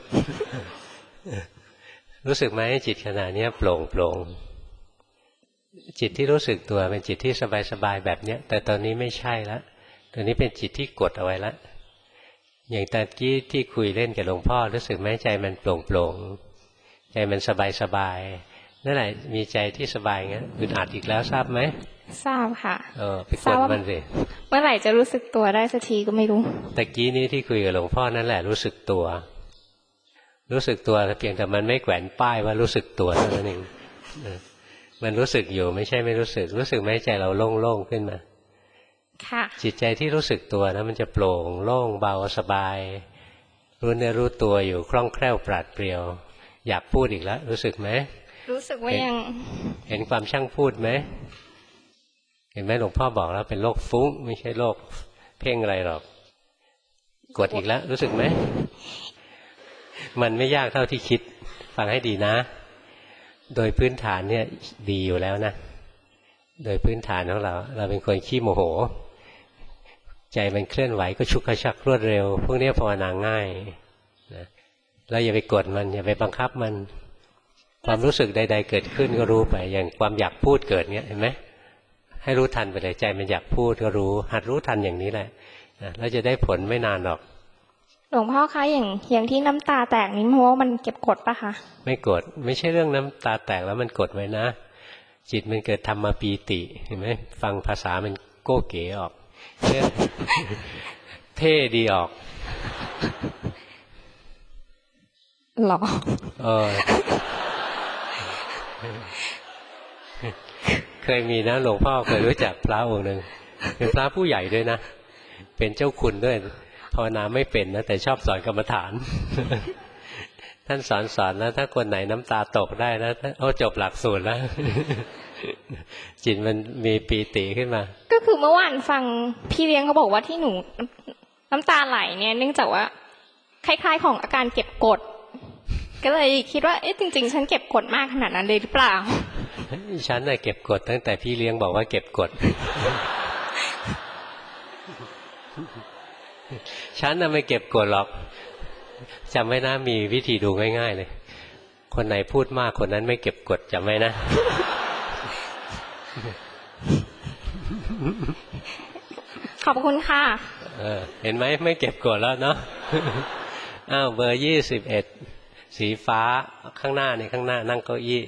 รู้สึกไหมจิตขณะนี้โปร่งโปร่งจิตที่รู้สึกตัวเป็นจิตที่สบายๆแบบเนี้ยแต่ตอนนี้ไม่ใช่แล้วตอนนี้เป็นจิตที่กดเอาไว้แล้วอย่างตะกี้ที่คุยเล่นกับหลวงพ่อรู้สึกไหมใจมันโปร่งโปร่งใจมันสบายสบายนั่นแหละมีใจที่สบายงั้นอึดอัดอีกแล้วทราบไหมทราบค่ะเออไปกดมันสิเมื่อไหร่จะรู้สึกตัวได้สักทีก็ไม่รู้ตะกี้นี้ที่คุยกับหลวงพ่อนั่นแหละรู้สึกตัวรู้สึกตัวเพียงแต่มันไม่แขวนป้ายว่ารู้สึกตัวเท่านั้นเองมันรู้สึกอยู่ไม่ใช่ไม่รู้สึกรู้สึกไหมใจเราโล่งๆขึ้นมาค่ะจิตใจที่รู้สึกตัวนะมันจะโปร่งโล่งเบาสบายรู้เนื้อรู้ตัวอยู่คล่องแคล่วปราดเปรียวอยากพูดอีกแล้วรู้สึกไหมรู้สึกว่ายังเห็นความช่างพูดไหมเห็นไหมหลวงพ่อบอกแล้วเป็นโรคฟุ้งไม่ใช่โรคเพ่งอะไรหรอกกดอีกแล้วรู้สึกไหมมันไม่ยากเท่าที่คิดฟังให้ดีนะโดยพื้นฐานเนี่ยดีอยู่แล้วนะโดยพื้นฐานของเราเราเป็นคนขี้โมโหใจมันเคลื่อนไหวก็ชุกกระชักรวดเร็วพวกนี้ภาวนาง่ายนะแล้วอย่าไปกดมันอย่าไปบังคับมันความรู้สึกใดๆเกิดขึ้นก็รู้ไปอย่างความอยากพูดเกิดเนี้ยเห็นไหมให้รู้ทันไปเลยใจมันอยากพูดก็รู้หัดรู้ทันอย่างนี้แหละนะแล้วจะได้ผลไม่นานหรอกหลวงพ่อคะอย่างอย่างที่น้ำตาแตกนี่เพราะว่ามันเก็บกดปะคะไม่กดไม่ใช่เรื่องน้ำตาแตกแล้วมันกดไว้นะจิตมันเกิดธรรมปีติเห็นไหมฟังภาษามันโก้เก๋ออกเท่ดีออกหรอเออเคยมีนะหลวงพ่อเคยรู้จักพระองค์หนึ่งเป็นพระผู้ใหญ่ด้วยนะเป็นเจ้าคุณด้วยภาวนาไม่เป็นนะแต่ชอบสอนกรรมฐานท่านสอนสอนนะถ้าคนไหนน้ำตาตกได้นะโอ้จบหลักสูตรแล้วจิตมันมีปีติขึ้นมาก็คือเมื่อวานฟังพี่เลี้ยงเขาบอกว่าที่หนูน้ำตาไหลเนี่ยเนื่องจากว่าคล้ายๆของอาการเก็บกดก็เลยคิดว่าเอ๊ะจริงๆฉันเก็บกดมากขนาดนั้นเลยหรือเปล่าฉันน่ะเก็บกดตั้งแต่พี่เลี้ยงบอกว่าเก็บกดฉันน่ะไม่เก็บกดหรอกจำไว้นะมีวิธีดูง่ายๆเลยคนไหนพูดมากคนนั้นไม่เก็บกดจำไว้นะขอบคุณค่ะเออเห็นไหมไม่เก็บกดแล้วเนาะอ้าวเบอร์ยี่สิบเอ็ดสีฟ้าข้างหน้านี่ข้างหน้านั่งเก้าอี้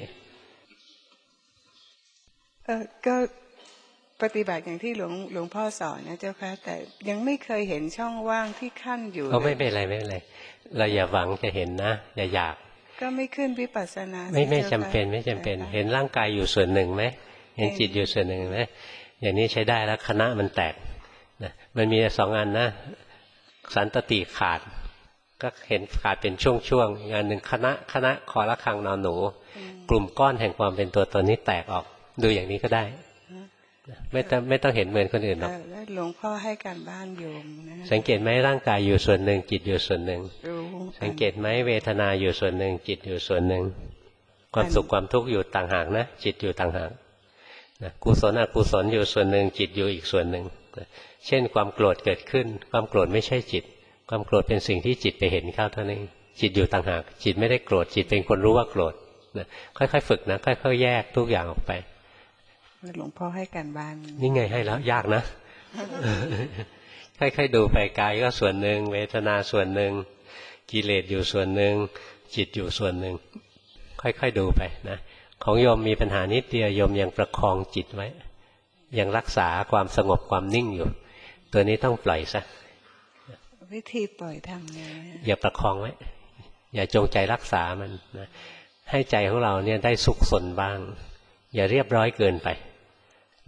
เออก็ปฏิบัติอย่างที่หลวงหลวงพ่อสอนนะเจ้าค่ะแต่ยังไม่เคยเห็นช่องว่างที่ขั้นอยู่เขาไม่เป็นไรไม่เป็นไรเราอย่าหวังจะเห็นนะอย่าอยากก็ไม่ขึ้นวิปัสสนาไม่ไม่จำเป็นไม่จำเป็นเห็นร่างกายอยู่ส่วนหนึ่งไหมเห็นจิตอยู่ส่วนหนึ่งไหมอย่างนี้ใช้ได้แล้วคณะมันแตกนะมันมีสองอันนะสันตติขาดก็เห็นขาดเป็นช่วงๆอีกอันหนึ่งคณะคณะคอละคังนอนหนูกลุ่มก้อนแห่งความเป็นตัวตนนี้แตกออกดูอย่างนี้ก็ได้ไม่ต้องไม่ต้องเห็นเหมือนคนอื่นหรอกหลวงพ่อให้การบ้านโยมนะสังเกตไหมร่างกายอยู่ส่วนหนึ่งจิตอยู่ส่วนหนึ่งสังเกตไหมเวทนาอยู่ส่วนหนึ่งจิตอยู่ส่วนหนึ่งความสุขความทุกข์อยู่ต่างหากนะจิตอยู่ต่างหากกุศลอกุศลอยู่ส่วนหนึ่งจิตอยู่อีกส่วนหนึ่งเช่นความโกรธเกิดขึ้นความโกรธไม่ใช่จิตความโกรธเป็นสิ่งที่จิตไปเห็นเข้าเท่านั้นจิตอยู่ต่างหากจิตไม่ได้โกรธจิตเป็นคนรู้ว่าโกรธนะค่อยๆฝึกนะค่อยๆแยกทุกอย่างออกไปหลวงพ่อให้การบ้านนี่ไงให้แล้วยากนะ ค่อยๆดูไปกายก็ส่วนหนึ่งเวทนาส่วนหนึ่งกิเลสอยู่ส่วนหนึ่งจิตอยู่ส่วนหนึ่งค่อยๆดูไปนะของโยมมีปัญหานิดเดียวโยมยังประคองจิตไว้ยังรักษาความสงบความนิ่งอยู่ตัวนี้ต้องปล่อยซะวิธีปล่อยทำไงอย่าประคองไว้อย่าจงใจรักษามันนะให้ใจของเราเนี่ยได้สุขสนบ้างอย่าเรียบร้อยเกินไป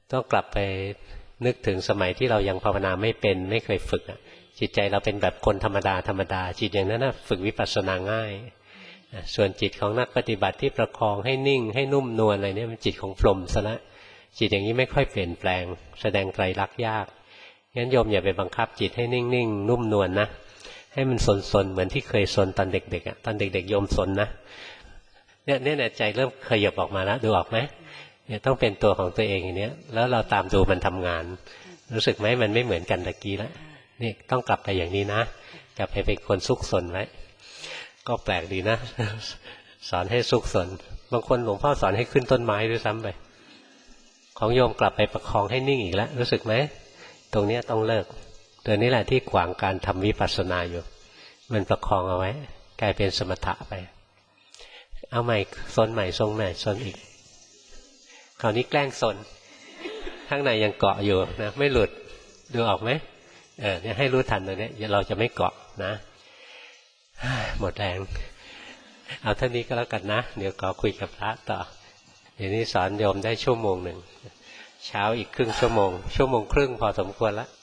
ต้องกลับไปนึกถึงสมัยที่เรายังภาวนาไม่เป็นไม่เคยฝึกอ่ะจิตใจเราเป็นแบบคนธรรมดาธรรมดาจิตอย่างนั้นนะฝึกวิปัสสนาง่ายส่วนจิตของนักปฏิบัติที่ประคองให้นิ่งให้นุ่มนวลอะไรเนี่ยมันจิตของพรหมซะละจิตอย่างนี้ไม่ค่อยเปลี่ยนแปลงแสดงไตรลักษณ์ยากงั้นโยมอย่าไปบังคับจิตให้นิ่งๆนุ่มนวลนะให้มันสนๆเหมือนที่เคยสนตอนเด็กๆอ่ะตอนเด็กๆโยมสนนะเนี่ยเนี่ยใจเริ่มขยับออกมาแล้วดูออกไหมเนี่ยต้องเป็นตัวของตัวเองอย่างนี้แล้วเราตามดูมันทำงานรู้สึกไหมมันไม่เหมือนกันตะกี้แล้วนี่ต้องกลับไปอย่างนี้นะกลับไปเป็นคนซุกซนไว้ก็แปลกดีนะสอนให้ซุกซนบางคนหลวงพ่อสอนให้ขึ้นต้นไม้ด้วยซ้ำไปของโยมกลับไปประคองให้นิ่งอีกแล้วรู้สึกไหมตรงนี้ต้องเลิกตัวนี้แหละที่ขวางการทำวิปัสสนาอยู่มันประคองเอาไว้กลายเป็นสมถะไปเอาใหม่ซนใหม่ทรงใหม่ซนอีกคราวนี้แกล้งซนข้างในยังเกาะอยู่นะไม่หลุดดูออกไหมเออเนี่ยให้รู้ทันตัวนี้เราจะไม่เกาะนะหมดแรงเอาเท่านี้ก็แล้วกันนะเดี๋ยวขอคุยกับพระต่อเดี๋ยวนี้สอนโยมได้ชั่วโมงหนึ่งเช้าอีกครึ่งชั่วโมงชั่วโมงครึ่งพอสมควรแล้ว